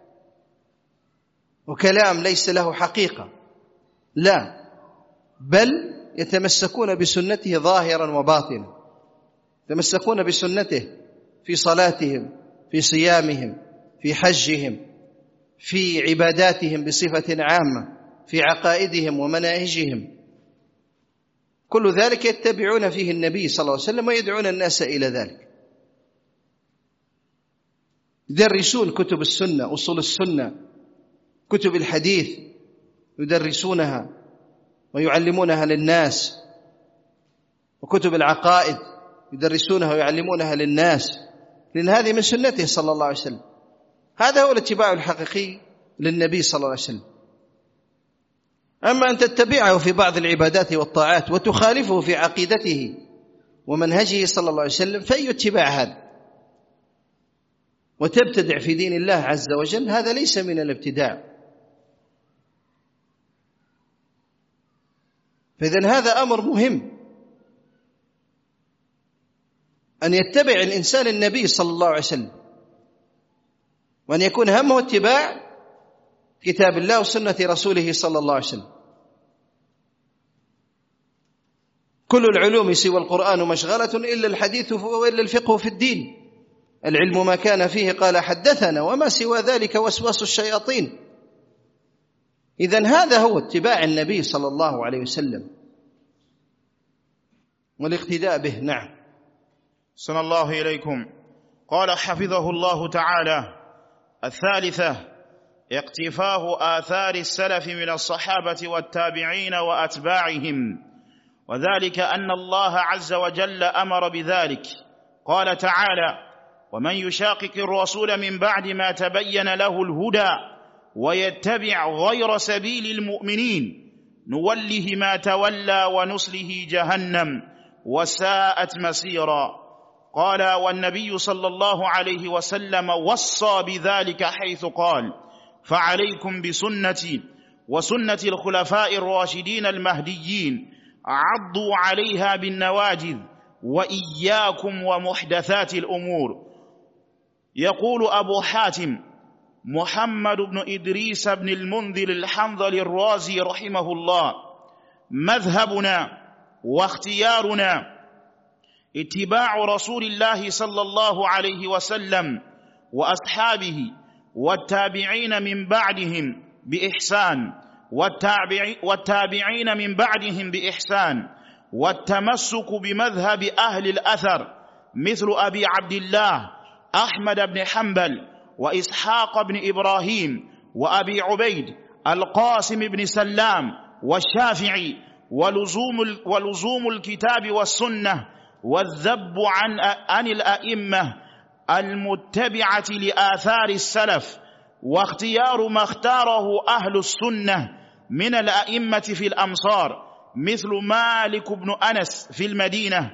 وكلام ليس له حقيقة، لا، بل يتمسكون بسنته ظاهرا وباطنا، يتمسكون بسنته في صلاتهم، في صيامهم، في حجهم، في عباداتهم بصفة عامة، في عقائدهم ومناهجهم، كل ذلك يتبعون فيه النبي صلى الله عليه وسلم ويدعون الناس إلى ذلك. يدرسون كتب السنة، أصول السنة، كتب الحديث، يدرسونها ويعلمونها للناس، وكتب العقائد يدرسونها ويعلمونها للناس، لأن هذه من سنته صلى الله عليه وسلم. هذا هو الاتباع الحقيقي للنبي صلى الله عليه وسلم. أما أن تتبعه في بعض العبادات والطاعات وتخالفه في عقيدته ومنهجه صلى الله عليه وسلم، فأي اتباع هذا؟ وتبتدع في دين الله عز وجل، هذا ليس من الابتداع. فإذن هذا أمر مهم، أن يتبع الإنسان النبي صلى الله عليه وسلم، وأن يكون همه اتباع كتاب الله وسنة رسوله صلى الله عليه وسلم. كل العلوم سوى القرآن مشغلة إلا الحديث وإلا الفقه في الدين. العلم ما كان فيه قال حدثنا، وما سوى ذلك وسواس الشياطين. إذن هذا هو اتباع النبي صلى الله عليه وسلم والاقتداء به. نعم. صلى الله إليكم. قال حفظه الله تعالى: الثالثة اقتفاء آثار السلف من الصحابة والتابعين وأتباعهم، وذلك أن الله عز وجل أمر بذلك. قال تعالى: ومن يشاقق الرسول من بعد ما تبين له الهدى ويتبع غير سبيل المؤمنين نوله ما تولى ونصله جهنم وساءت مصيرا. قال: والنبي صلى الله عليه وسلم وصى بذلك حيث قال: فعليكم بسنتي وسنة الخلفاء الراشدين المهديين عضوا عليها بالنواجذ وإياكم ومحدثات الأمور. يقول أبو حاتم محمد بن إدريس بن المنذر الحنظلي الرازي رحمه الله: مذهبنا واختيارنا اتباع رسول الله صلى الله عليه وسلم وأصحابه والتابعين من بعدهم بإحسان والتابعين من بعدهم بإحسان والتمسك بمذهب أهل الأثر مثل أبي عبد الله أحمد بن حنبل وإسحاق بن إبراهيم وأبي عبيد القاسم بن سلام والشافعي، ولزوم, ولزوم الكتاب والسنة والذب عن, عن الأئمة المتبعة لآثار السلف، واختيار ما اختاره أهل السنة من الأئمة في الأمصار مثل مالك بن أنس في المدينة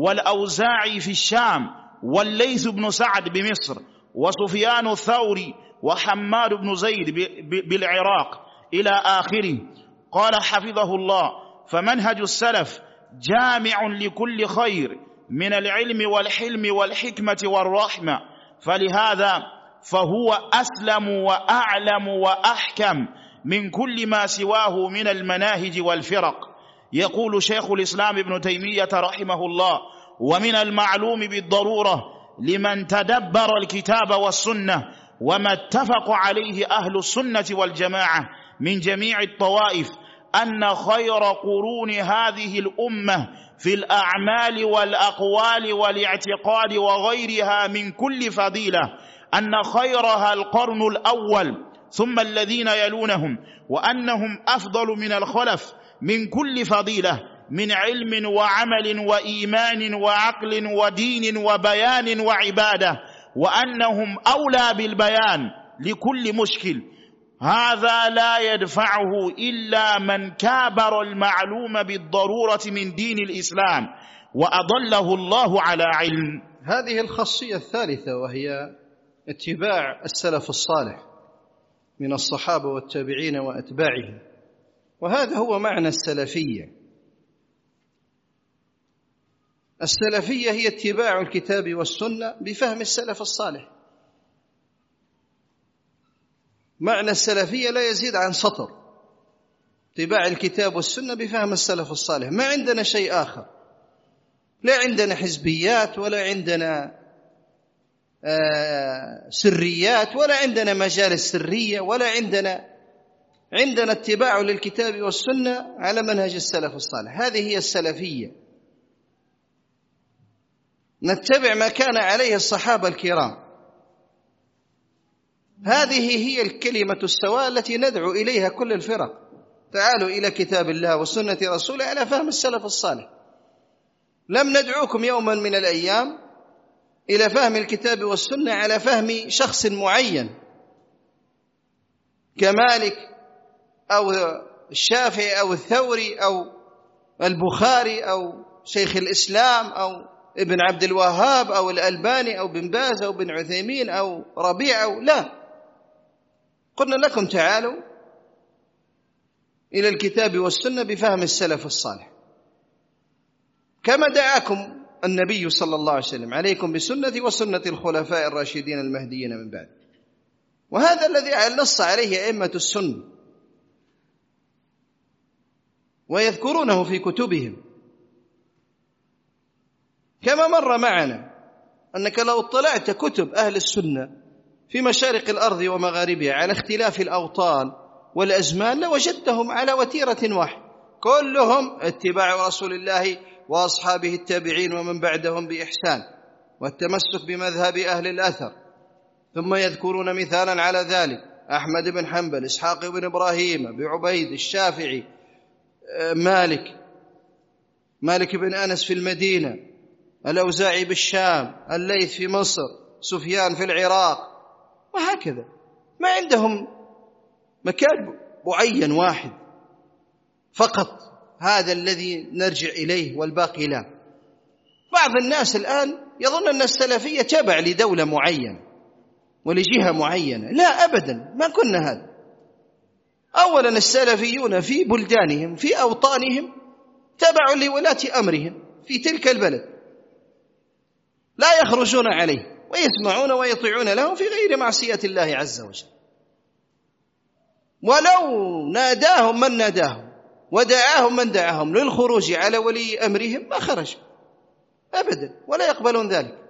والأوزاعي في الشام والليث بن سعد بمصر وسفيان الثوري وحماد بن زيد بالعراق إلى آخره. قال حفظه الله: فمنهج السلف جامع لكل خير من العلم والحلم والحكمة والرحمة، فلهذا فهو أسلم وأعلم وأحكم من كل ما سواه من المناهج والفرق. يقول شيخ الإسلام ابن تيمية رحمه الله: ومن المعلوم بالضرورة لمن تدبر الكتاب والسنة وما اتفق عليه أهل السنة والجماعة من جميع الطوائف أن خير قرون هذه الأمة في الأعمال والأقوال والاعتقاد وغيرها من كل فضيلة أن خيرها القرن الأول ثم الذين يلونهم، وأنهم أفضل من الخلف من كل فضيلة من علم وعمل وإيمان وعقل ودين وبيان وعبادة، وأنهم أولى بالبيان لكل مشكل. هذا لا يدفعه إلا من كابر المعلوم بالضرورة من دين الإسلام وأضله الله على علم. هذه الخاصية الثالثة، وهي اتباع السلف الصالح من الصحابة والتابعين وأتباعهم، وهذا هو معنى السلفية. السلفية هي اتباع الكتاب والسنة بفهم السلف الصالح. معنى السلفية لا يزيد عن سطر: اتباع الكتاب والسنة بفهم السلف الصالح. ما عندنا شيء آخر، لا عندنا حزبيات ولا عندنا آه سريات ولا عندنا مجالس سرية ولا عندنا عندنا اتباع للكتاب والسنة على منهج السلف الصالح. هذه هي السلفية، نتبع ما كان عليه الصحابة الكرام. هذه هي الكلمة السواء التي ندعو إليها كل الفرق: تعالوا إلى كتاب الله وسنة رسوله على فهم السلف الصالح. لم ندعوكم يوما من الأيام إلى فهم الكتاب والسنة على فهم شخص معين كمالك أو الشافعي أو الثوري أو البخاري أو شيخ الإسلام أو ابن عبد الوهاب أو الألباني أو بن باز أو بن عثيمين أو ربيع أو لا. قلنا لكم تعالوا إلى الكتاب والسنة بفهم السلف الصالح، كما دعاكم النبي صلى الله عليه وسلم: عليكم بسنتي وسنة الخلفاء الراشدين المهديين من بعد. وهذا الذي نص عليه أئمة السنة ويذكرونه في كتبهم. كما مر معنا أنك لو اطلعت كتب أهل السنة في مشارق الأرض ومغاربها على اختلاف الأوطان والأزمان لوجدتهم على وتيرة واحدة، كلهم اتباع رسول الله وأصحابه التابعين ومن بعدهم بإحسان والتمسك بمذهب أهل الأثر. ثم يذكرون مثالا على ذلك: أحمد بن حنبل، إسحاق بن إبراهيم، أبي عبيد، الشافعي، مالك مالك بن أنس في المدينة، الأوزاعي بالشام، الليث في مصر، سفيان في العراق، وهكذا. ما عندهم مكان معين واحد فقط، هذا الذي نرجع إليه والباقي لا. بعض الناس الآن يظن أن السلفية تبع لدولة معينة ولجهة معينة. لا أبدا، ما كنا هذا. أولا السلفيون في بلدانهم في أوطانهم تبع لولاة أمرهم في تلك البلد، لا يخرجون عليه ويسمعون ويطيعون لهم في غير معصية الله عز وجل. ولو ناداهم من ناداهم ودعاهم من دعاهم للخروج على ولي أمرهم ما خرجوا أبدا، ولا يقبلون ذلك،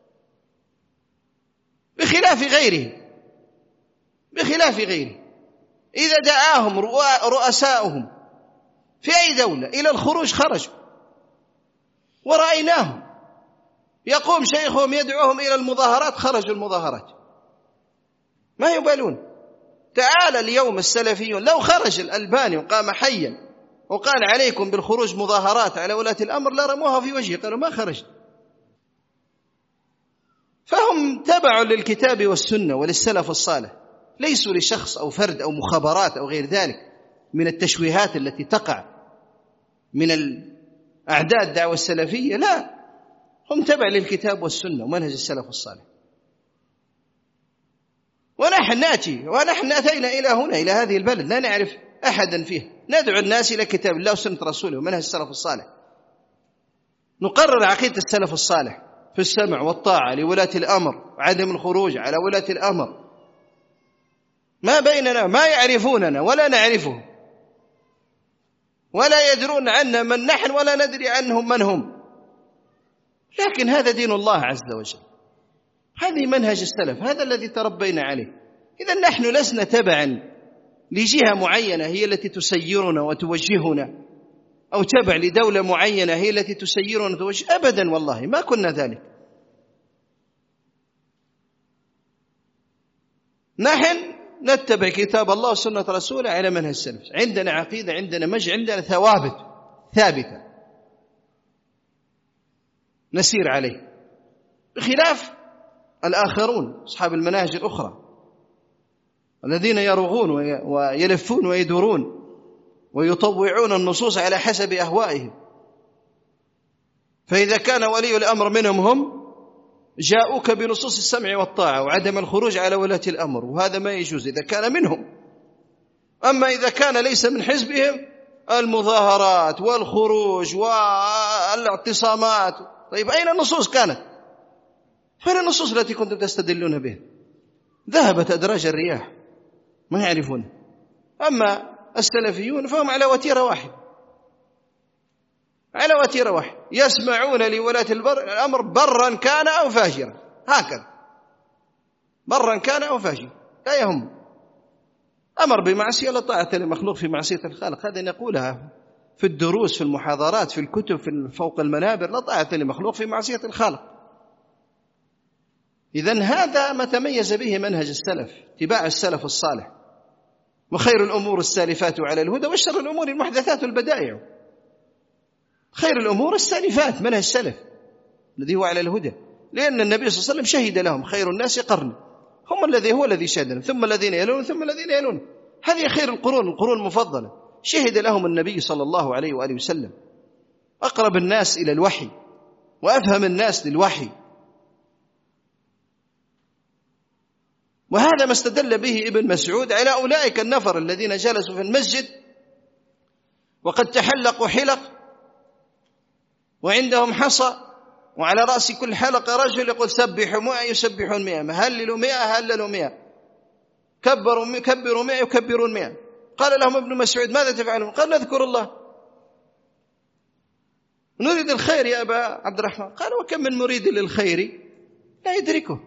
بخلاف غيره بخلاف غيره إذا دعاهم رؤساؤهم في أي دولة إلى الخروج خرجوا، ورأيناهم. يقوم شيخهم يدعوهم إلى المظاهرات، خرجوا المظاهرات، ما يبالون. تعال اليوم السلفيون لو خرج الألباني وقام حيا وقال عليكم بالخروج مظاهرات على ولاة الأمر لرموها في وجهه، قالوا ما خرج. فهم تبع للكتاب والسنة وللسلف الصالح، ليسوا لشخص أو فرد أو مخابرات أو غير ذلك من التشويهات التي تقع من الأعداء الدعوة السلفية. لا، هم تبع للكتاب والسنة ومنهج السلف الصالح. ونحن ونحن نأتي ونحن أتينا إلى هنا إلى هذه البلد لا نعرف أحدا فيه، ندعو الناس إلى كتاب الله وسنة رسوله ومنهج السلف الصالح، نقرر عقيدة السلف الصالح في السمع والطاعة لولاة الأمر وعدم الخروج على ولاة الأمر. ما بيننا ما يعرفوننا ولا نعرفه، ولا يدرون عنا من نحن ولا ندري عنهم من هم، لكن هذا دين الله عز وجل، هذه منهج السلف، هذا الذي تربينا عليه. إذا نحن لسنا تبعا لجهة معينة هي التي تسيرنا وتوجهنا، أو تبع لدولة معينة هي التي تسيرنا وتوجه، أبدا والله ما كنا ذلك. نحن نتبع كتاب الله وسنة رسوله على منهج السلف، عندنا عقيدة، عندنا مجد، عندنا ثوابت ثابتة نسير عليه، بخلاف الآخرون أصحاب المناهج الأخرى الذين يروغون ويلفون ويدورون ويطوعون النصوص على حسب أهوائهم. فإذا كان ولي الأمر منهم هم جاءوك بنصوص السمع والطاعة وعدم الخروج على ولاة الأمر، وهذا ما يجوز إذا كان منهم. أما إذا كان ليس من حزبهم المظاهرات والخروج والاعتصامات، طيب أين النصوص كانت؟ فين النصوص التي كنتم تستدلون بها؟ ذهبت أدراج الرياح ما يعرفون. أما السلفيون فهم على وتيرة واحد، على وتيرة واحد، يسمعون لولاة الأمر برا كان أو فاجرا، هكذا برا كان أو فاجرا لا يهم. أمر بمعصية لا طاعة لمخلوق في معصية الخالق، هذا نقولها في الدروس في المحاضرات في الكتب في فوق المنابر، لا طاعة لمخلوق في معصية الخالق. إذن هذا ما تميز به منهج السلف، اتباع السلف الصالح. وخير الأمور السالفات على الهدى وشر الأمور المحدثات البدائع. خير الأمور السالفات منهج السلف الذي هو على الهدى، لأن النبي صلى الله عليه وسلم شهد لهم خير الناس قرن، هم الذي هو الذي شهد لهم، ثم الذين يلون ثم الذين يلون، هذه خير القرون، القرون المفضلة شهد لهم النبي صلى الله عليه وآله وسلم، أقرب الناس إلى الوحي وأفهم الناس للوحي. وهذا ما استدل به ابن مسعود على أولئك النفر الذين جلسوا في المسجد وقد تحلقوا حلق وعندهم حصى، وعلى رأس كل حلقة رجل يقول سبحوا مئة يسبحون مئة، هللوا مئة هللوا مئة، كبروا كبروا مئة يكبرون مئة. قال لهم ابن مسعود ماذا تفعلون؟ قال نذكر الله، نريد الخير يا أبا عبد الرحمن. قال وكم من مريد للخير لا يدركه.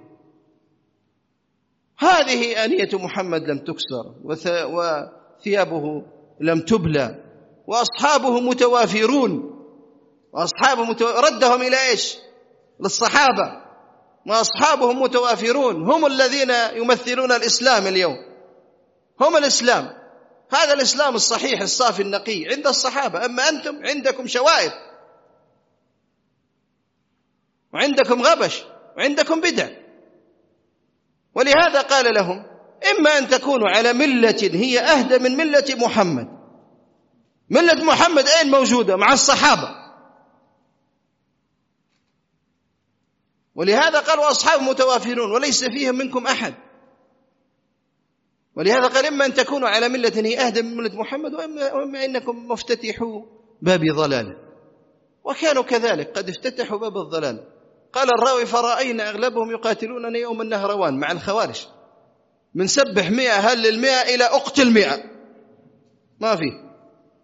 هذه آنية محمد لم تكسر وثيابه لم تبلى وأصحابه متوافرون، وأصحابه متو... ردهم إلى إيش؟ للصحابة، وأصحابهم متوافرون، هم الذين يمثلون الإسلام اليوم، هم الإسلام، هذا الإسلام الصحيح الصافي النقي عند الصحابة. أما أنتم عندكم شوائب وعندكم غبش وعندكم بدع. ولهذا قال لهم إما أن تكونوا على ملة هي أهدى من ملة محمد. ملة محمد أين موجودة؟ مع الصحابة. ولهذا قال وأصحاب متوافرون وليس فيهم منكم أحد. ولهذا قال إما أن تكونوا على ملة هي أهدى من ملة محمد وإما إنكم مفتتحوا باب ضلال. وكانوا كذلك قد افتتحوا باب الضلال. قال الراوي فرأينا أغلبهم يقاتلوننا يوم النهروان مع الخوارج، من سبح مئة هل المئة إلى أقتل مئة، ما فيه.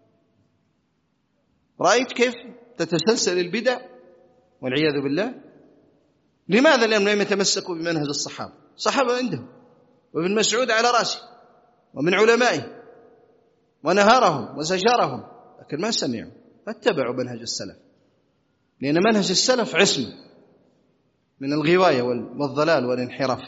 رأيت كيف تتسلسل البدع والعياذ بالله. لماذا؟ لأنهم لم يتمسكوا بمنهج الصحابة. الصحابة عندهم، وابن مسعود على رأسه ومن علمائه، ونهارهم وزجرهم، لكن ما سمعوا، فاتبعوا منهج السلف، لأن منهج السلف عصمة من الغواية والضلال والانحراف.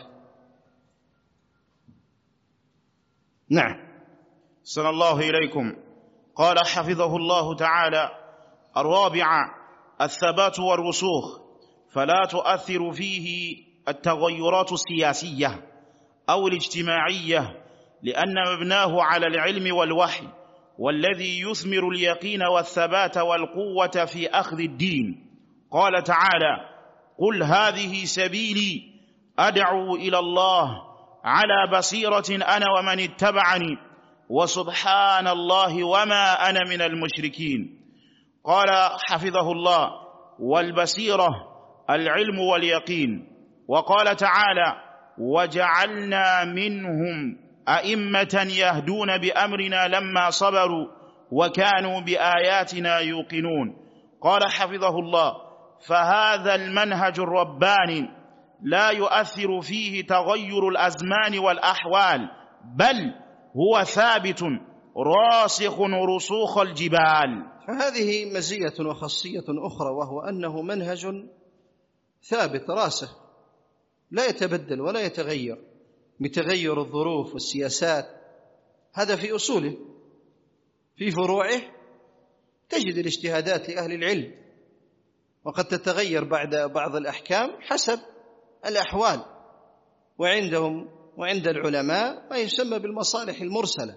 نعم. صلى الله إليكم. قال حفظه الله تعالى: الرابعة الثبات والرسوخ، فلا تؤثر فيه التغيرات السياسية أو الاجتماعية، لأن مبناه على العلم والوحي، والذي يثمر اليقين والثبات والقوة في أخذ الدين. قال تعالى: قل هذه سبيلي أدعو إلى الله على بصيرة أنا ومن اتبعني وسبحان الله وما أنا من المشركين. قال حفظه الله: والبصيرة العلم واليقين. وقال تعالى: وجعلنا منهم أئمة يهدون بأمرنا لما صبروا وكانوا بآياتنا يوقنون. قال حفظه الله: فهذا المنهج الرباني لا يؤثر فيه تغير الأزمان والأحوال، بل هو ثابت راسخ رسوخ الجبال. فهذه مزية وخاصية أخرى، وهو أنه منهج ثابت راسخ لا يتبدل ولا يتغير بتغير الظروف والسياسات. هذا في أصوله. في فروعه تجد الاجتهادات لأهل العلم، وقد تتغير بعد بعض الأحكام حسب الأحوال، وعندهم وعند العلماء ما يسمى بالمصالح المرسلة،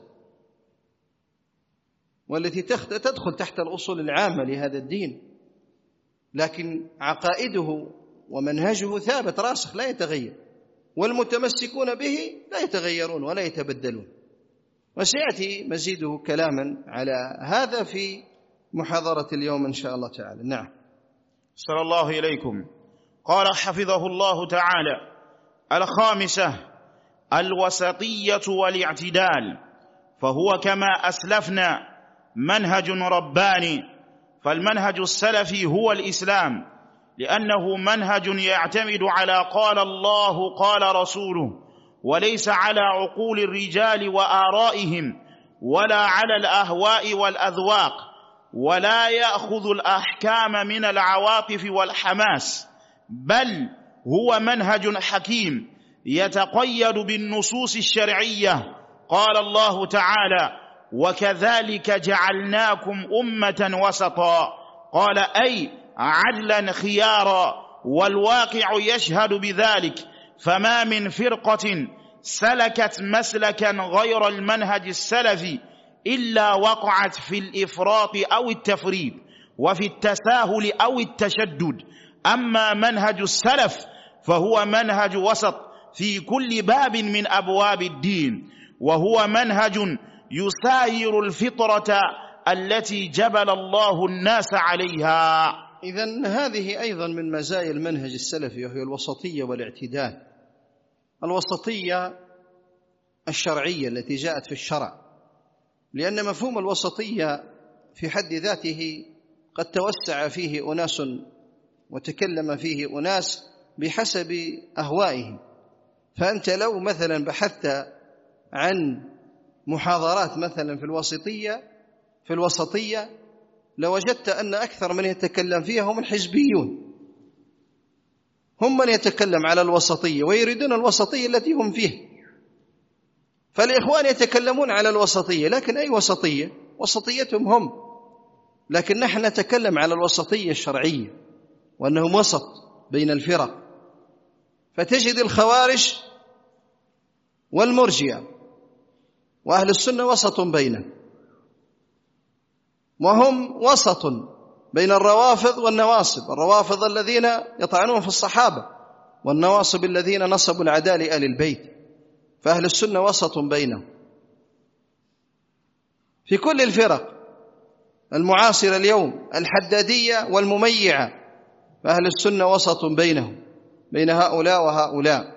والتي تدخل تحت الأصول العامة لهذا الدين، لكن عقائده ومنهجه ثابت راسخ لا يتغير، والمتمسكون به لا يتغيرون ولا يتبدلون. وسيأتي مزيده كلاما على هذا في محاضرة اليوم إن شاء الله تعالى. نعم. صلى الله إليكم. قال حفظه الله تعالى: الخامسة الوسطية والاعتدال، فهو كما أسلفنا منهج رباني، فالمنهج السلفي هو الإسلام، لأنه منهج يعتمد على قال الله قال رسوله، وليس على عقول الرجال وآرائهم، ولا على الأهواء والأذواق، ولا يأخذ الأحكام من العواطف والحماس، بل هو منهج حكيم يتقيد بالنصوص الشرعية. قال الله تعالى: وكذلك جعلناكم أمة وسطا، قال أي عدلا خيارا، والواقع يشهد بذلك، فما من فرقة سلكت مسلكا غير المنهج السلفي إلا وقعت في الإفراط أو التفريط، وفي التساهل أو التشدد. أما منهج السلف فهو منهج وسط في كل باب من أبواب الدين، وهو منهج يساير الفطرة التي جبل الله الناس عليها. إذن هذه أيضا من مزايا المنهج السلفي، وهي الوسطية والاعتدال. الوسطية الشرعية التي جاءت في الشرع، لأن مفهوم الوسطية في حد ذاته قد توسع فيه أناس وتكلم فيه أناس بحسب أهوائهم. فأنت لو مثلا بحثت عن محاضرات مثلا في الوسطية في الوسطية لوجدت أن أكثر من يتكلم فيها هم الحزبيون، هم من يتكلم على الوسطية ويريدون الوسطية التي هم فيها. فالإخوان يتكلمون على الوسطية، لكن أي وسطية؟ وسطيتهم هم. لكن نحن نتكلم على الوسطية الشرعية، وأنهم وسط بين الفرق. فتجد الخوارج والمرجئة وأهل السنة وسط بينهم، وهم وسط بين الروافض والنواصب، الروافض الذين يطعنون في الصحابة، والنواصب الذين نصبوا العداء لآل البيت. فأهل السنة وسط بينهم في كل الفرق المعاصرة اليوم، الحدادية والمميعة، فأهل السنة وسط بينهم بين هؤلاء وهؤلاء.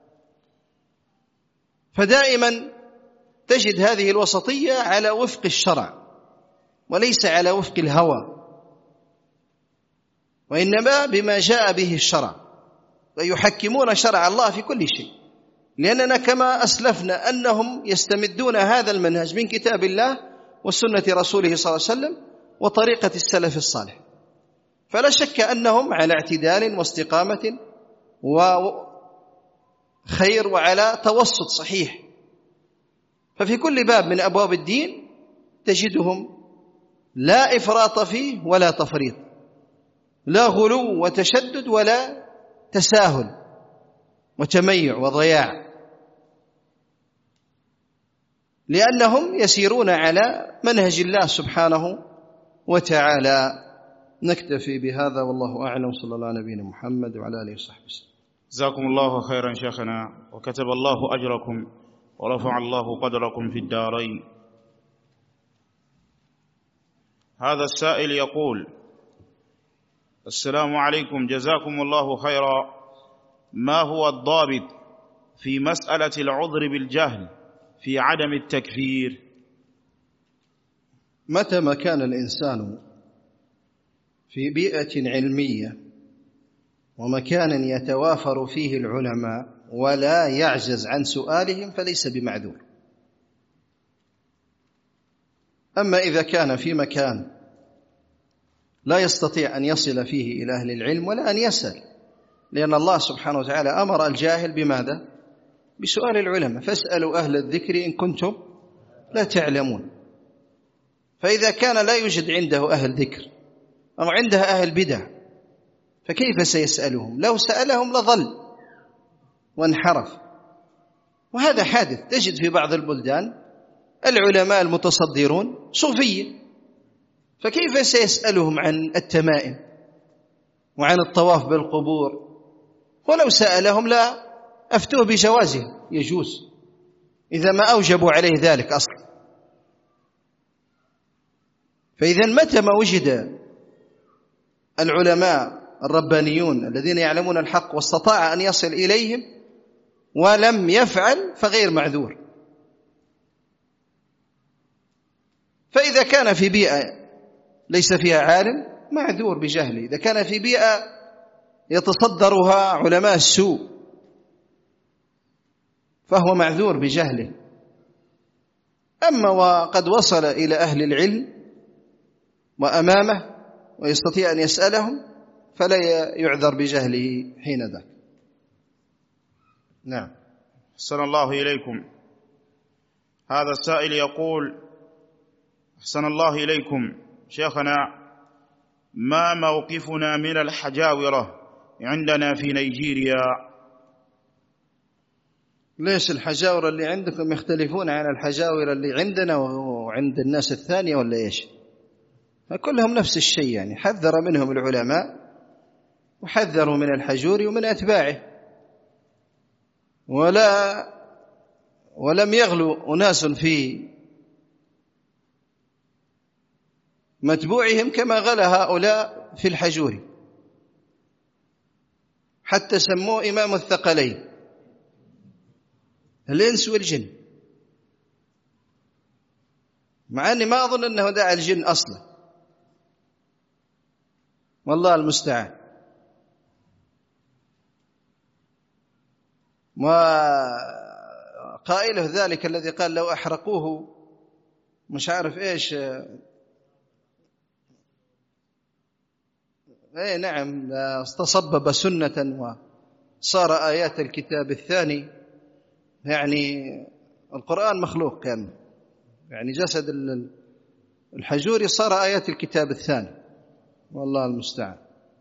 فدائما تجد هذه الوسطية على وفق الشرع وليس على وفق الهوى، وإنما بما جاء به الشرع، ويحكمون شرع الله في كل شيء. لأننا كما أسلفنا أنهم يستمدون هذا المنهج من كتاب الله وسنة رسوله صلى الله عليه وسلم وطريقة السلف الصالح، فلا شك أنهم على اعتدال واستقامة وخير وعلى توسط صحيح. ففي كل باب من أبواب الدين تجدهم لا إفراط فيه ولا تفريط، لا غلو وتشدد ولا تساهل وتميع وضياع، لأنهم يسيرون على منهج الله سبحانه وتعالى. نكتفي بهذا والله أعلم، صلى الله على نبينا محمد وعلى آله وصحبه وسلم. جزاكم الله خيرا شيخنا، وكتب الله أجركم ورفع الله قدركم في الدارين. هذا السائل يقول: السلام عليكم، جزاكم الله خيرا، ما هو الضابط في مسألة العذر بالجهل في عدم التكفير؟ متى ما كان الإنسان في بيئة علمية ومكان يتوافر فيه العلماء ولا يعجز عن سؤالهم فليس بمعذور. أما إذا كان في مكان لا يستطيع أن يصل فيه إلى أهل العلم ولا أن يسأل، لأن الله سبحانه وتعالى أمر الجاهل بماذا؟ بسؤال العلماء، فاسألوا أهل الذكر إن كنتم لا تعلمون. فإذا كان لا يوجد عنده أهل ذكر أو عندها أهل بدع فكيف سيسألهم؟ لو سألهم لضل وانحرف، وهذا حادث. تجد في بعض البلدان العلماء المتصدرون صوفية، فكيف سيسألهم عن التمائم وعن الطواف بالقبور؟ ولو سألهم لا أفتوه بجوازه، يجوز إذا ما أوجبوا عليه ذلك أصلا. فإذا متى ما وجد العلماء الربانيون الذين يعلمون الحق واستطاع أن يصل إليهم ولم يفعل فغير معذور. فإذا كان في بيئة ليس فيها عالم معذور بجهله، إذا كان في بيئة يتصدرها علماء السوء فهو معذور بجهله. أما وقد وصل إلى أهل العلم وأمامه ويستطيع أن يسألهم فلا يعذر بجهله حين ذاك. نعم. أحسن الله إليكم. هذا السائل يقول: أحسن الله إليكم شيخنا، ما موقفنا من الحجاورة عندنا في نيجيريا؟ ليش الحجاورة اللي عندكم يختلفون عن الحجاورة اللي عندنا وعند الناس الثانية ولا إيش؟ كلهم نفس الشيء، يعني حذر منهم العلماء وحذروا من الحجور ومن أتباعه، ولا ولم يغلو أناس في متبوعهم كما غلا هؤلاء في الحجور، حتى سموه إمام الثقلين، الإنس والجن، مع أني ما أظن أنه داعي الجن أصلا، والله المستعان. وقائله ذلك الذي قال لو أحرقوه مش عارف إيش، اي نعم، استصبب سنة وصار آيات الكتاب الثاني. يعني القرآن مخلوق كان، يعني جسد الحجوري صار آيات الكتاب الثاني، والله المستعان.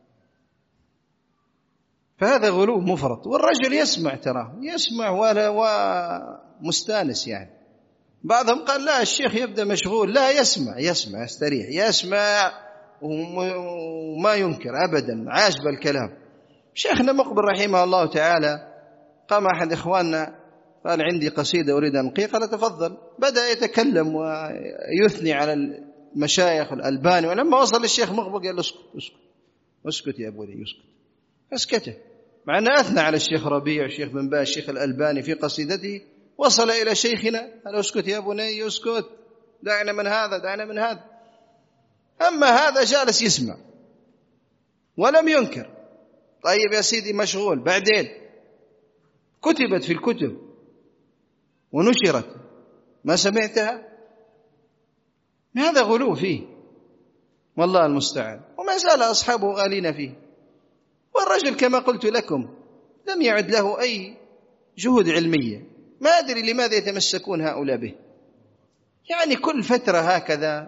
فهذا غلو مفرط، والرجل يسمع، تراه يسمع ولا ومستانس. يعني بعضهم قال لا الشيخ يبدأ مشغول، لا يسمع يسمع يستريح، يسمع وما ينكر أبدا، عاجب الكلام. شيخنا مقبل رحمه الله تعالى قام أحد إخواننا قال عندي قصيدة أريد أن ألقيها، قال تفضل. بدأ يتكلم ويثني على المشايخ الألباني، ولما وصل الشيخ مقبل قال اسكت اسكت اسكت يا أبو لي اسكت، اسكته، مع أنه أثنى على الشيخ ربيع الشيخ بن باز الشيخ الألباني في قصيدته. وصل إلى شيخنا قال اسكت يا بني اسكت، دعنا من هذا دعنا من هذا. أما هذا جالس يسمع ولم ينكر. طيب يا سيدي مشغول، بعدين كتبت في الكتب ونشرت ما سمعتها، هذا غلو فيه، والله المستعان. وما زال أصحابه غالين فيه، والرجل كما قلت لكم لم يعد له أي جهود علمية. ما أدري لماذا يتمسكون هؤلاء به، يعني كل فترة هكذا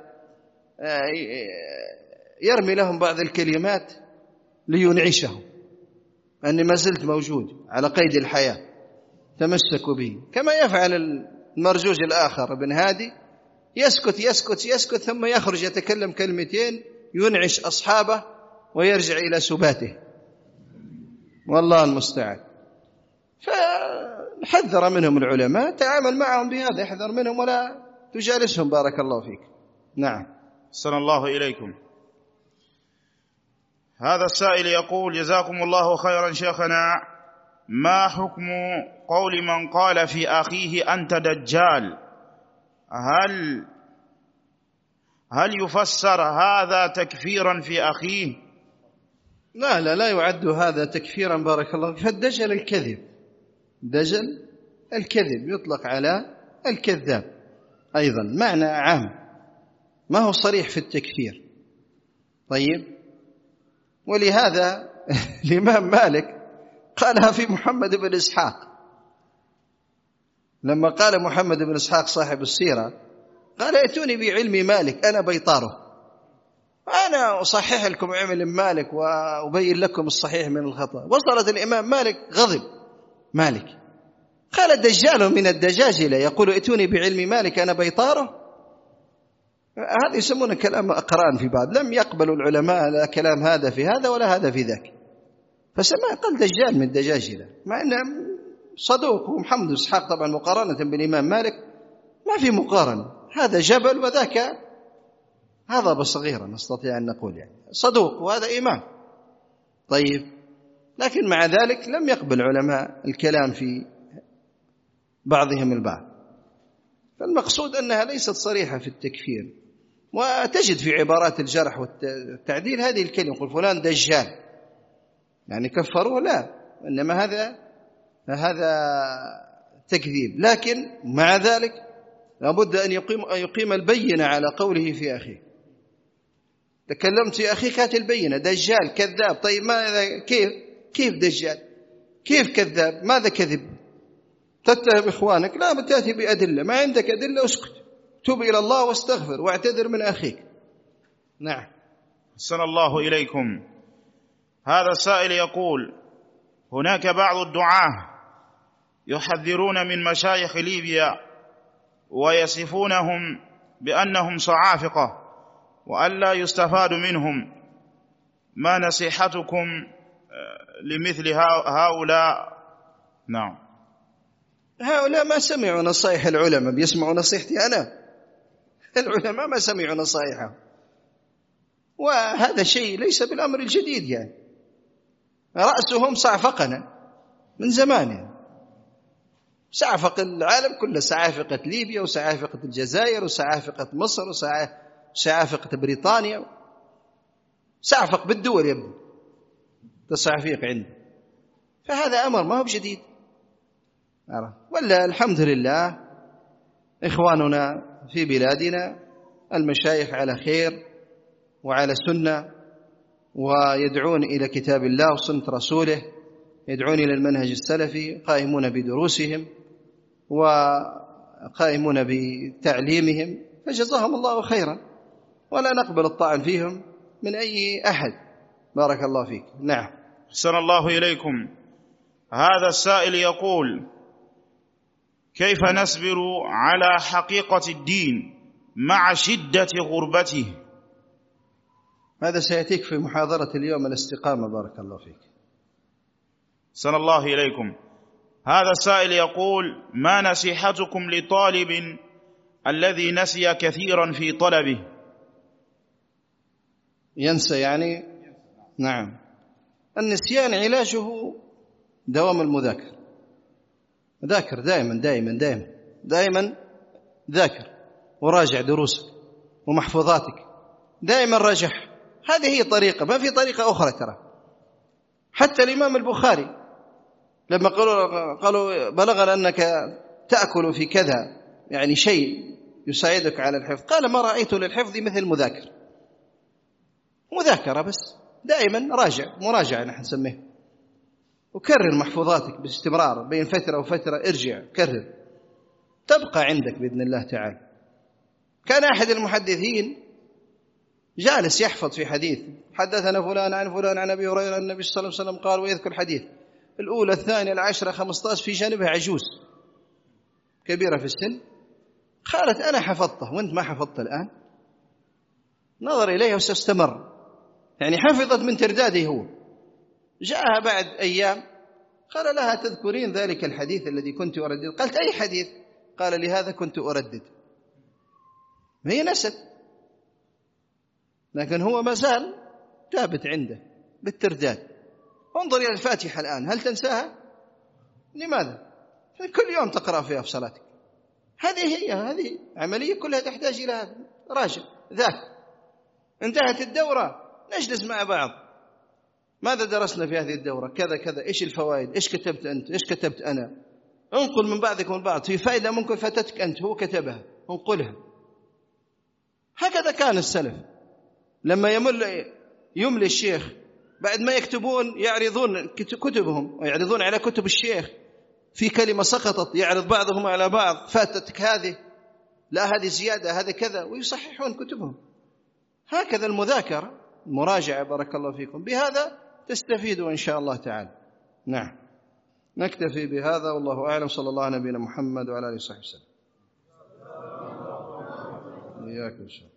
يرمي لهم بعض الكلمات لينعشهم أني ما زلت موجود على قيد الحياة، تمسكوا به. كما يفعل المرجوج الآخر ابن هادي، يسكت يسكت يسكت ثم يخرج يتكلم كلمتين ينعش أصحابه ويرجع إلى سباته، والله المستعان. حذر منهم العلماء، تعامل معهم بهذا، احذر منهم ولا تجالسهم. بارك الله فيك. نعم. أحسن الله إليكم. هذا السائل يقول: جزاكم الله خيرا شيخنا، ما حكم قول من قال في أخيه أنت دجال؟ هل هل يفسر هذا تكفيرا في أخيه؟ لا لا لا يعد هذا تكفيرا. بارك الله فيك. فالدجل الكذب، دجل الكذب يطلق على الكذاب أيضا، معنى عام ما هو صريح في التكفير. طيب، ولهذا الإمام مالك قالها في محمد بن إسحاق، لما قال محمد بن إسحاق صاحب السيرة قال: ائتوني بعلم مالك أنا بيطاره، أنا أصحح لكم علم مالك وأبين لكم الصحيح من الخطأ. وصلت الإمام مالك غضب مالك، قال: دجال من الدجاجلة يقول ائتوني بعلم مالك أنا بيطاره. هذا يسمونه كلام أقران في بعض، لم يقبلوا العلماء لا كلام هذا في هذا ولا هذا في ذاك، فسماه قال دجال من الدجاجلة، مع أنه صدوق. ومحمد بن إسحاق طبعا مقارنة بالإمام مالك ما في مقارنة، هذا جبل وذاك هذا صغيرا نستطيع أن نقول، يعني صدوق وهذا إمام. طيب، لكن مع ذلك لم يقبل علماء الكلام في بعضهم البعض. فالمقصود أنها ليست صريحة في التكفير، وتجد في عبارات الجرح والتعديل هذه الكلمة، يقول فلان دجال يعني كفروه، لا، إنما هذا هذا تكذيب. لكن مع ذلك لابد أن يقيم, أن يقيم البينة على قوله في أخيه. تكلمت في أخيك هات البينة، دجال كذاب. طيب ماذا؟ كيف كيف دجال؟ كيف كذاب؟ ماذا كذب؟ تتهم إخوانك؟ لا، تأتي بأدلة. ما عندك أدلة اسكت، توب إلى الله واستغفر واعتذر من أخيك. نعم. أحسن الله إليكم. هذا السائل يقول: هناك بعض الدعاة يحذرون من مشايخ ليبيا ويصفونهم بأنهم صعافقة وألا يستفاد منهم، ما نصيحتكم لمثل هؤلاء؟ نعم. هؤلاء ما سمعوا نصائح العلماء، بيسمعوا نصيحتي أنا؟ العلماء ما سمعوا نصائحهم، وهذا شيء ليس بالأمر الجديد. يعني رأسهم صعفقنا من زمان، يعني صعفق العالم كله، صعافقة ليبيا وصعافقة الجزائر وصعافقة مصر وصعافقة بريطانيا، صعفق بالدول يبدو تصعفيق عنده. فهذا أمر ما هو بجديد، ولا الحمد لله إخواننا في بلادنا المشايخ على خير وعلى سنة، ويدعون إلى كتاب الله وسنة رسوله، يدعون إلى المنهج السلفي، قائمون بدروسهم وقائمون بتعليمهم، فجزاهم الله خيرا، ولا نقبل الطعن فيهم من أي أحد. بارك الله فيك. نعم. أحسن الله إليكم. هذا السائل يقول: كيف نصبر على حقيقة الدين مع شدة غربته؟ هذا سيأتيك في محاضرة اليوم الاستقامة. بارك الله فيك. أحسن الله إليكم. هذا السائل يقول: ما نصيحتكم لطالب الذي نسي كثيرا في طلبه؟ ينسى يعني؟ نعم. النسيان علاجه دوام المذاكرة. ذاكر دائما دائما دائما دائما، ذاكر وراجع دروسك ومحفوظاتك، دائما راجع. هذه هي طريقة، ما في طريقة أخرى. ترى حتى الإمام البخاري لما قالوا, قالوا بلغنا أنك تأكل في كذا، يعني شيء يساعدك على الحفظ، قال: ما رأيت للحفظ مثل المذاكرة. مذاكرة بس، دائما راجع، مراجعة نحن نسميه، وكرر محفوظاتك باستمرار، بين فترة وفترة ارجع كرر، تبقى عندك بإذن الله تعالى. كان أحد المحدثين جالس يحفظ في حديث، حدثنا فلان عن فلان عن أبي هريرة النبي صلى الله عليه وسلم قال، ويذكر الحديث الأولى الثانية العشرة خمسة عشر، في جانبها عجوز كبيرة في السن. قالت: أنا حفظته وأنت ما حفظت الآن. نظر إليها واستمر، يعني حفظت من ترداده هو. جاءها بعد أيام قال لها تذكرين ذلك الحديث الذي كنت أردد؟ قالت أي حديث؟ قال لهذا كنت أردد. هي نست، لكن هو ما زال ثابت عنده بالترداد. انظر إلى الفاتحة الآن، هل تنساها؟ لماذا؟ كل يوم تقرأ فيها في صلاتك. هذه هي هذه عملية كلها تحتاج إلى هذا. راجع ذاك. انتهت الدورة، نجلس مع بعض. ماذا درسنا في هذه الدورة؟ كذا كذا. إيش الفوائد؟ إيش كتبت أنت؟ إيش كتبت أنا؟ انقل من بعضكم البعض. في فائدة ممكن فاتتك أنت، هو كتبها، انقلها. هكذا كان السلف. لما يمل يملي الشيخ، بعد ما يكتبون يعرضون كتبهم ويعرضون على كتب الشيخ. في كلمة سقطت يعرض بعضهم على بعض، فاتتك هذه، لا هذه زيادة، هذا كذا، ويصححون كتبهم. هكذا المذاكرة، المراجعة. بارك الله فيكم. بهذا تستفيدوا إن شاء الله تعالى. نعم، نكتفي بهذا والله أعلم. صلى الله على نبينا محمد وعلى آله وصحبه وسلم. إياكم إن شاء الله.